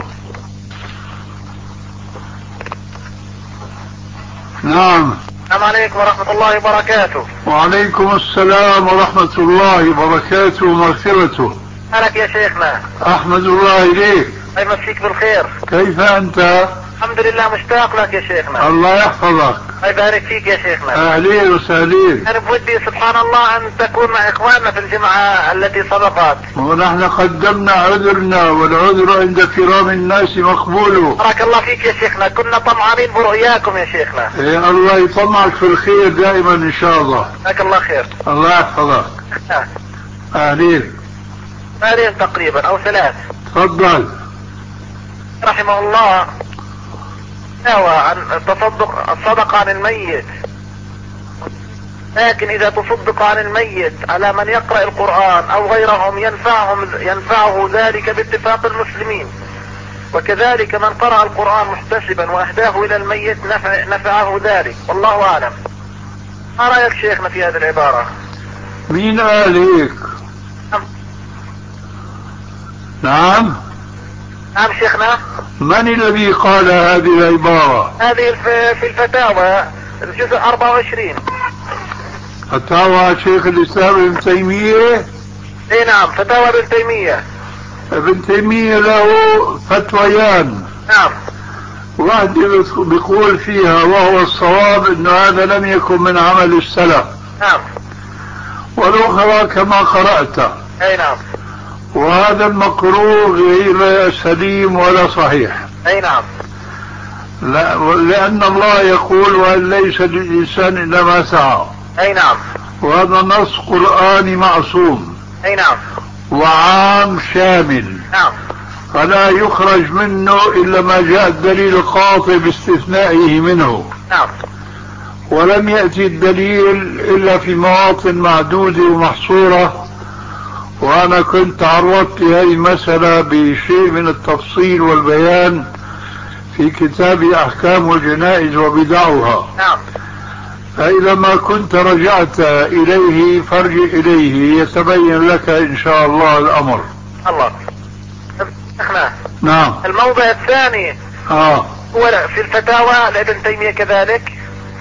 Speaker 3: نعم.
Speaker 5: السلام عليكم ورحمة الله وبركاته.
Speaker 3: وعليكم السلام ورحمة الله وبركاته ومغفرته.
Speaker 5: أهلك يا شيخنا.
Speaker 3: أحمد الله إليك.
Speaker 5: الله يمسيك بالخير.
Speaker 3: كيف أنت؟
Speaker 5: الحمد لله مشتاق لك يا شيخنا.
Speaker 3: الله يحفظك.
Speaker 5: الله يبارك فيك يا شيخنا.
Speaker 3: أهلين وسهلين.
Speaker 5: أنا بودي سبحان الله أن تكون مع إخواننا في الجمعة التي سبقت.
Speaker 3: ونحن قدمنا عذرنا والعذر عند كرام الناس مقبول.
Speaker 5: بارك الله فيك يا شيخنا، كنا طمعانين برؤياكم يا شيخنا.
Speaker 3: إيه الله يطمعك في الخير دائما إن شاء الله.
Speaker 5: جزاك الله خير.
Speaker 3: الله يحفظك. أهلين.
Speaker 5: سؤالين تقريبا أو ثلاث.
Speaker 3: تفضل.
Speaker 5: رحمه الله فتاوى عن تصدق الصدقة عن الميت، لكن اذا تصدق عن الميت على من يقرأ القرآن او غيرهم ينفعهم ينفعه ذلك باتفاق المسلمين، وكذلك من قرأ القرآن محتسبا واهداه الى الميت نفع نفعه ذلك، والله اعلم. ما رأيك شيخنا في هذه العبارة؟
Speaker 3: مين قال هيك؟ نعم
Speaker 5: نعم شيخنا.
Speaker 3: من الذي قال هذه العبارة؟
Speaker 5: هذه في الفتاوى الجزء أربعة وعشرين،
Speaker 3: فتاوى شيخ الإسلام ابن تيمية.
Speaker 5: اي نعم، فتاوى ابن تيمية.
Speaker 3: ابن تيمية له فتويان.
Speaker 5: نعم.
Speaker 3: واحد بيقول فيها وهو الصواب انه هذا لم يكن من عمل السلف.
Speaker 5: نعم.
Speaker 3: والاخرى كما قرأت.
Speaker 5: اي نعم.
Speaker 3: وهذا المكروه غير سليم ولا صحيح.
Speaker 5: اي نعم.
Speaker 3: لا، لأن الله يقول وأن ليس للإنسان إلا ما سعى.
Speaker 5: اي نعم.
Speaker 3: وهذا نص قرآني معصوم.
Speaker 5: اي نعم.
Speaker 3: وعام شامل.
Speaker 5: نعم.
Speaker 3: فلا يخرج منه إلا ما جاء الدليل القاطع باستثنائه منه.
Speaker 5: نعم.
Speaker 3: ولم يأتي الدليل إلا في مواطن معدودة ومحصورة، وأنا كنت تعرضت لهذه المسألة بشيء من التفصيل والبيان في كتاب أحكام الجنائز وبدعها.
Speaker 5: نعم.
Speaker 3: فإذا ما كنت رجعت إليه فارجع إليه يتبين لك إن شاء الله الأمر.
Speaker 5: الله. شيخنا.
Speaker 3: نعم.
Speaker 5: الموضع الثاني
Speaker 3: آه.
Speaker 5: هو في الفتاوى لابن تيمية كذلك.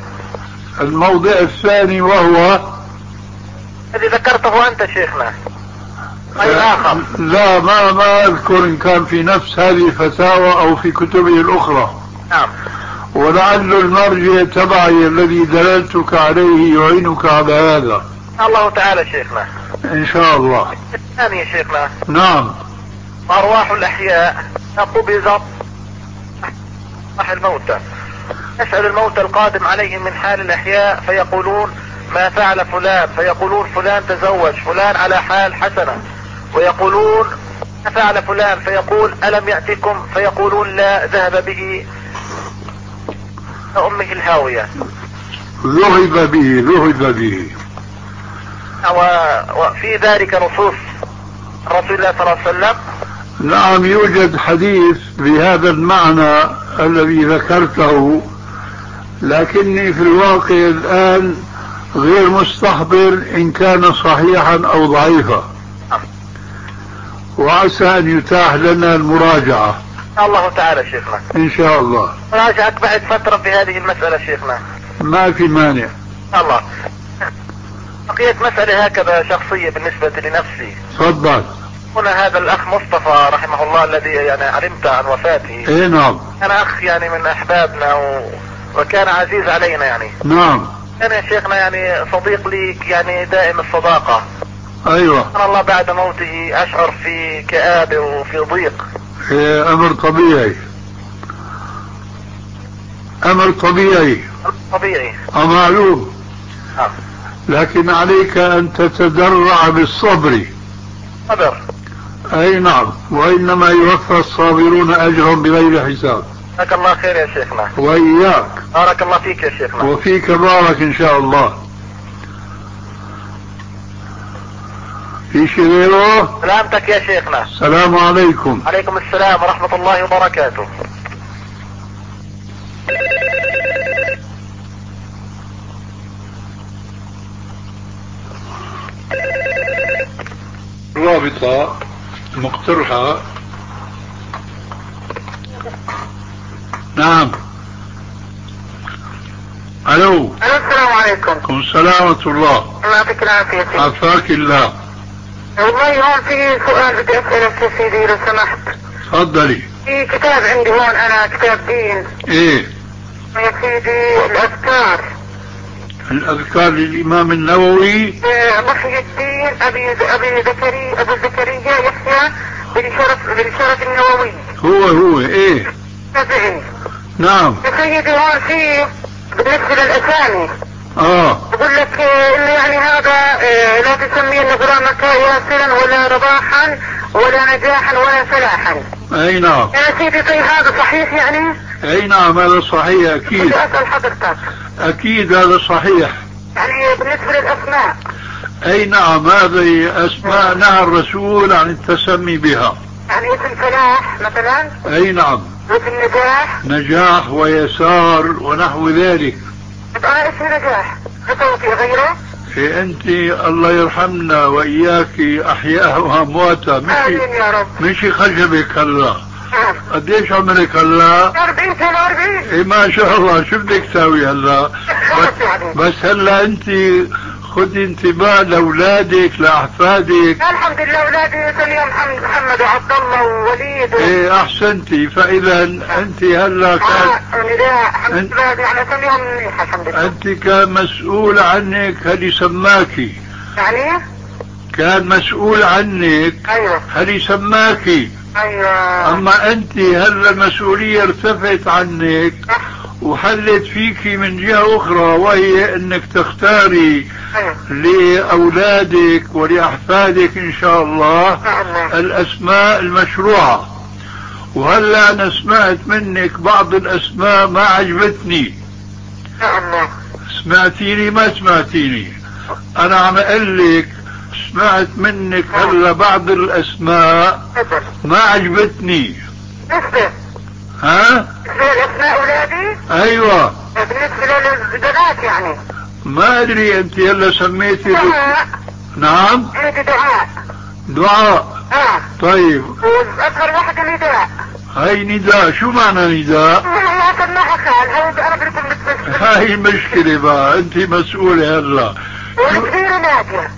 Speaker 3: الموضع الثاني وهو
Speaker 5: الذي ذكرته أنت شيخنا. أي آخر؟
Speaker 3: لا، ما ما أذكر إن كان في نفس هذه الفتاوى أو في كتبه الأخرى.
Speaker 5: نعم.
Speaker 3: ولعل المرجع تبعي الذي دللتك عليه يعينك على هذا.
Speaker 5: الله تعالى شيخنا.
Speaker 3: إن شاء الله.
Speaker 5: الثاني يا شيخنا.
Speaker 3: نعم.
Speaker 5: أرواح الأحياء قبضت أرواح الموتى، يسأل الموتى القادم عليهم من حال الأحياء فيقولون ما فعل فلان، فيقولون فلان تزوج، فلان على حال حسنة، ويقولون ما فعل فلان، فيقول ألم يأتكم، فيقولون لا، ذهب به أمه الهاوية.
Speaker 3: ذهب به ذهب به.
Speaker 5: وفي ذلك نصوص رسول الله صلى الله عليه وسلم.
Speaker 3: نعم، يوجد حديث بهذا المعنى الذي ذكرته، لكني في الواقع الآن غير مستحضر إن كان صحيحا أو ضعيفا، وعسى أن يتاح لنا المراجعة
Speaker 5: الله تعالى شيخنا.
Speaker 3: إن شاء الله
Speaker 5: راجعك بعد فترة في هذه المسألة شيخنا.
Speaker 3: ما في مانع.
Speaker 5: الله. بقيت مسألة هكذا شخصية بالنسبة لنفسي.
Speaker 3: تفضل.
Speaker 5: هنا هذا الأخ مصطفى رحمه الله الذي يعني علمت عن وفاته.
Speaker 3: إيه نعم.
Speaker 5: كان أخ يعني من أحبابنا و... وكان عزيز علينا يعني.
Speaker 3: نعم.
Speaker 5: كان يا شيخنا يعني صديق ليك يعني دائم الصداقة.
Speaker 3: أيوة.
Speaker 5: سبحان الله بعد موته أشعر في كآبة وفي ضيق.
Speaker 3: إيه، أمر طبيعي، أمر طبيعي.
Speaker 5: طبيعي.
Speaker 3: معلوم.
Speaker 5: آه.
Speaker 3: لكن عليك أن تتدرع بالصبر.
Speaker 5: صبر.
Speaker 3: أي نعم، وإنما يوفى الصابرون أجرهم بغير حساب.
Speaker 5: جزاك الله خير يا شيخنا.
Speaker 3: وإياك.
Speaker 5: بارك الله فيك يا شيخنا.
Speaker 3: وفيك بارك إن شاء الله. في شيء غيره؟
Speaker 5: سلامتك يا شيخنا.
Speaker 3: السلام عليكم.
Speaker 5: عليكم السلام ورحمة الله وبركاته.
Speaker 3: رابطة مقترحة. نعم. الو.
Speaker 5: السلام عليكم.
Speaker 3: السلام ورحمة الله.
Speaker 5: الله يعطيك العافية سيدي.
Speaker 3: عافاك الله.
Speaker 5: والله هون في سؤال بدي اسألك يا سيدي لو سمحت.
Speaker 3: تفضلي.
Speaker 5: في كتاب عندي هون انا كتاب دين.
Speaker 3: ايه
Speaker 5: يا سيدي الاذكار.
Speaker 3: الاذكار للامام النووي.
Speaker 5: محي الدين ابي ابي زكريا ابو زكريا يحيى بن شرف بن شرف النووي.
Speaker 3: هو هو ايه.
Speaker 5: تابعي.
Speaker 3: نعم.
Speaker 5: يا سيدي هون في بالنسبة للاسامي.
Speaker 3: اه.
Speaker 5: بقول لك انه يعني هذا لا تسمي غلامك ياسرا ولا رباحا ولا نجاحا ولا فلاحا.
Speaker 3: اي نعم.
Speaker 5: يا سيدي طيب هذا صحيح يعني؟
Speaker 3: اي نعم هذا صحيح اكيد.
Speaker 5: بدي اسال حضرتك.
Speaker 3: اكيد هذا صحيح.
Speaker 5: يعني بالنسبه للاسماء.
Speaker 3: اي نعم هذه اسماء نهى الرسول عن التسمي بها.
Speaker 5: يعني اسم فلاح مثلا.
Speaker 3: اي نعم.
Speaker 5: اسم نجاح.
Speaker 3: نجاح ويسار ونحو ذلك.
Speaker 5: انا اسمي نجاح، في غيره؟
Speaker 3: إيه انت الله يرحمنا واياك احياء وامواتا. مشي مشي خشبك هلا. قديش عمرك هلا؟
Speaker 5: أربعين سنة. أربعين.
Speaker 3: ايه ما شاء الله. شو بدك تساوي هلا؟ بس, بس هلا انت خذي انتباه لاولادك لاحفادك.
Speaker 5: الحمد لله اولادي سميهم محمد محمد وعبد الله ووليد.
Speaker 3: ايه احسنتي. فاذا انت هلا كان
Speaker 5: انت يعني سميهم منيح الحمد لله.
Speaker 3: انت كان مسؤول عنك هل سماكي.
Speaker 5: يعني
Speaker 3: كان مسؤول عنك.
Speaker 5: ايوه.
Speaker 3: هل سماكي.
Speaker 5: ايوه.
Speaker 3: اما انت هلا المسؤولية ارتفعت عنك وحلت فيكي من جهة اخرى، وهي انك تختاري
Speaker 5: أيوة.
Speaker 3: لاولادك ولاحفادك ان شاء الله
Speaker 5: أيوة.
Speaker 3: الاسماء المشروعة. وهلا انا سمعت منك بعض الاسماء ما عجبتني.
Speaker 5: أيوة.
Speaker 3: سمعتيني ما سمعتيني؟ انا عم اقول لك سمعت منك هلا بعض الاسماء ما عجبتني.
Speaker 5: بالنسبة
Speaker 3: ها؟
Speaker 5: بالنسبة لأسماء أولادي؟
Speaker 3: أيوة.
Speaker 5: بالنسبة للبنات يعني؟
Speaker 3: ما أدري أنت هلا سميتي
Speaker 5: دعاء.
Speaker 3: نعم؟
Speaker 5: عندي دعاء.
Speaker 3: دعاء.
Speaker 5: آه.
Speaker 3: طيب.
Speaker 5: وأصغر واحدة نداء.
Speaker 3: هاي نداء. شو معنى نداء؟
Speaker 5: ما سماها خال. هاي أنا بدكم بتفسر.
Speaker 3: هاي المشكلة بقى. أنت مسؤولة هلا.
Speaker 5: والكبيرة نادية.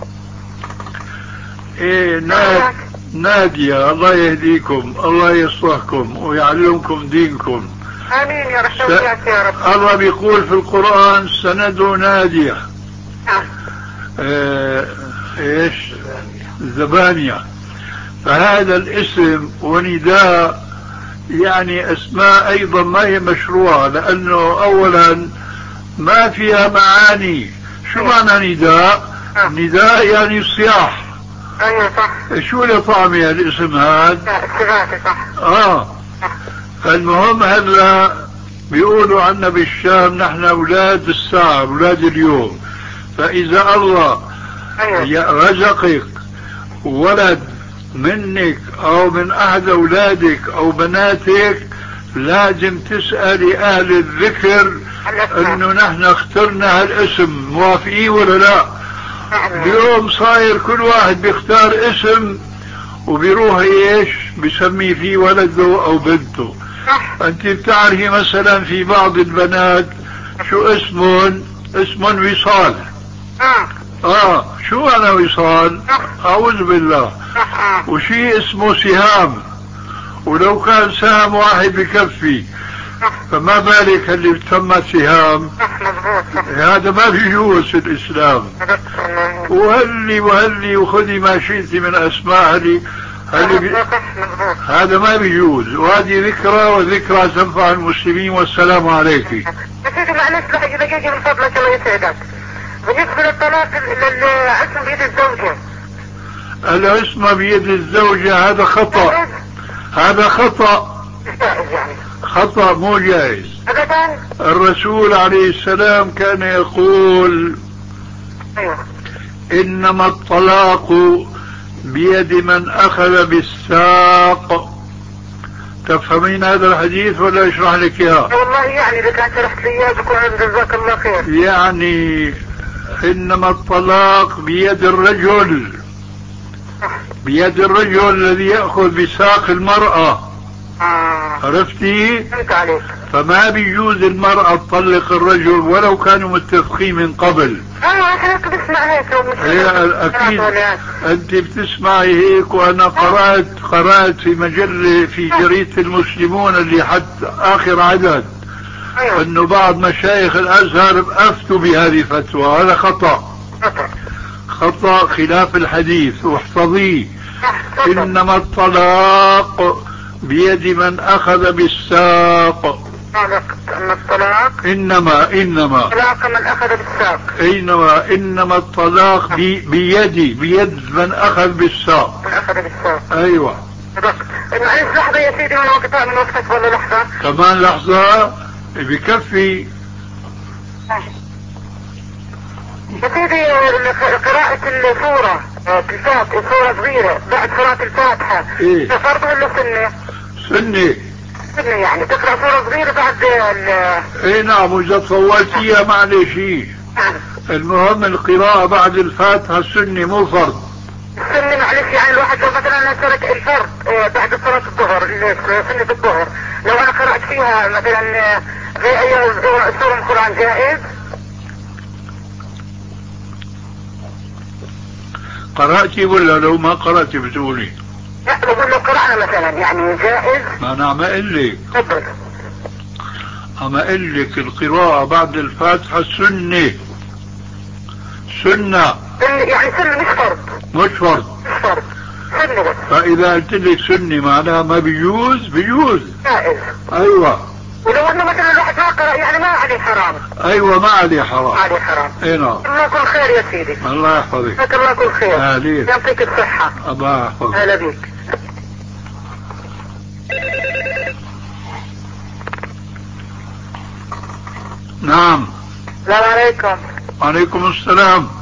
Speaker 3: إيه ناد... نادية. الله يهديكم الله يصلحكم ويعلمكم دينكم.
Speaker 5: آمين يا رب. س... يا رب.
Speaker 3: الله بيقول في القرآن سندوا نادية.
Speaker 5: آه.
Speaker 3: آه... ايش زبانية. فهذا الاسم ونداء يعني اسماء ايضا ما هي مشروعة، لانه اولا ما فيها معاني. شو معنى نداء؟
Speaker 5: آه.
Speaker 3: نداء يعني صياح.
Speaker 5: ايوه صح.
Speaker 3: شو لطعمي الاسم هذا؟
Speaker 5: استغاثة صح.
Speaker 3: اه. المهم هلا بيقولوا عنا بالشام نحن اولاد الساعة اولاد اليوم. فاذا الله
Speaker 5: أيوة.
Speaker 3: رزقك ولد منك او من احد اولادك او بناتك لازم تسألي اهل الذكر انه نحن اخترنا هالاسم. موافقين ولا لا؟ اليوم صاير كل واحد بيختار اسم وبيروح ايش بسمي فيه ولده او بنته. انت بتعرفي مثلا في بعض البنات شو اسمهم؟ اسمهم وصال. اه شو انا وصال؟ اعوذ بالله. وشي اسمه سهام، ولو كان سهم واحد بكفي، فما بالك اللي بتسمى سهام. هذا ما بيجوز في الاسلام. وهلي وهلي وخذي ما شئت من اسماء هلي هلي بي... هذا ما بيجوز. وهذه ذكرى وذكرى تنفع المسلمين. والسلام عليك.
Speaker 5: سيدي معلش دقيقة من فضلك الله يسعدك. بالنسبة للطلاق الاسم بيد الزوجة.
Speaker 3: الاسم بيد الزوجة هذا خطأ. هذا خطأ. خطأ مو جائز.
Speaker 5: أبدا.
Speaker 3: الرسول عليه السلام كان يقول
Speaker 5: أيوة.
Speaker 3: إنما الطلاق بيد من أخذ بالساق. تفهمين هذا الحديث ولا اشرح لك اياه؟
Speaker 5: والله يعني اذا كان شرحت لي اياه بكون جزاك الله خير.
Speaker 3: يعني انما الطلاق بيد الرجل، بيد الرجل الذي يأخذ بساق المرأة.
Speaker 5: آه.
Speaker 3: عرفتي؟
Speaker 5: فهمت عليك.
Speaker 3: فما بيجوز المرأة تطلق الرجل ولو كانوا متفقين من قبل.
Speaker 5: ايوه هيك بسمع هيك.
Speaker 3: هي اكيد انت بتسمعي هيك. وانا قرأت قرأت في مجلة في جريدة المسلمون اللي حتى اخر عدد.
Speaker 5: أيوة.
Speaker 3: انه بعض مشايخ الازهر افتوا بهذه الفتوى. هذا خطأ.
Speaker 5: خطأ. خطأ
Speaker 3: خلاف الحديث. واحفظيه. انما الطلاق بيد من اخذ بالساق.
Speaker 5: أما الطلاق
Speaker 3: انما انما
Speaker 5: الطلاق من اخذ بالساق.
Speaker 3: انما انما الطلاق بي بيدي بيد من اخذ بالساق.
Speaker 5: من اخذ بالساق.
Speaker 3: ايوه.
Speaker 5: معلش لحظة يا سيدي، وانا وقتها من وقتك ولا لحظة؟
Speaker 3: كمان لحظة بكفي.
Speaker 5: يا سيدي قراءة السورة الفاتحة، سورة صغيرة بعد صلاة الفاتحة،
Speaker 3: إيه؟
Speaker 5: فرض ولا سنة؟
Speaker 3: سنة.
Speaker 5: سنة يعني تقرأ سورة صغيرة بعد ال
Speaker 3: اي نعم، واذا طولتيها معلش. المهم القراءة بعد الفاتحة سنة مو فرض.
Speaker 5: السنة معلش يعني الواحد لو مثلا ترك الفرض بعد صلاة الظهر، سنة الظهر، لو انا قرأت فيها مثلا في اي سورة من القرآن جائز؟
Speaker 3: قرأتي ولا لو ما قرأتي بتقولي؟
Speaker 5: لا بقول لو قرأنا مثلا يعني جائز.
Speaker 3: ما انا عم اقول لك
Speaker 5: تفضل.
Speaker 3: عم اقول لك القراءة بعد الفاتحة سنة. سنة
Speaker 5: يعني سنة مش فرض.
Speaker 3: مش فرض.
Speaker 5: مش فرض، سنة بس.
Speaker 3: فاذا قلت لك سنة معناها ما بيجوز، بيجوز.
Speaker 5: جائز.
Speaker 3: ايوه.
Speaker 5: ولو انه مثلا الواحد ما قرأ يعني ما عليه حرام.
Speaker 3: ايوه ما عليه حرام.
Speaker 5: ما عليه حرام.
Speaker 3: اي نعم.
Speaker 5: الله يكون خير يا سيدي.
Speaker 3: الله يحفظك.
Speaker 5: جزاك الله كل خير.
Speaker 3: اهلين.
Speaker 5: يعطيك الصحة.
Speaker 3: الله يحفظك.
Speaker 5: هلا بيك.
Speaker 3: نعم.
Speaker 5: السلام عليكم.
Speaker 3: وعليكم السلام.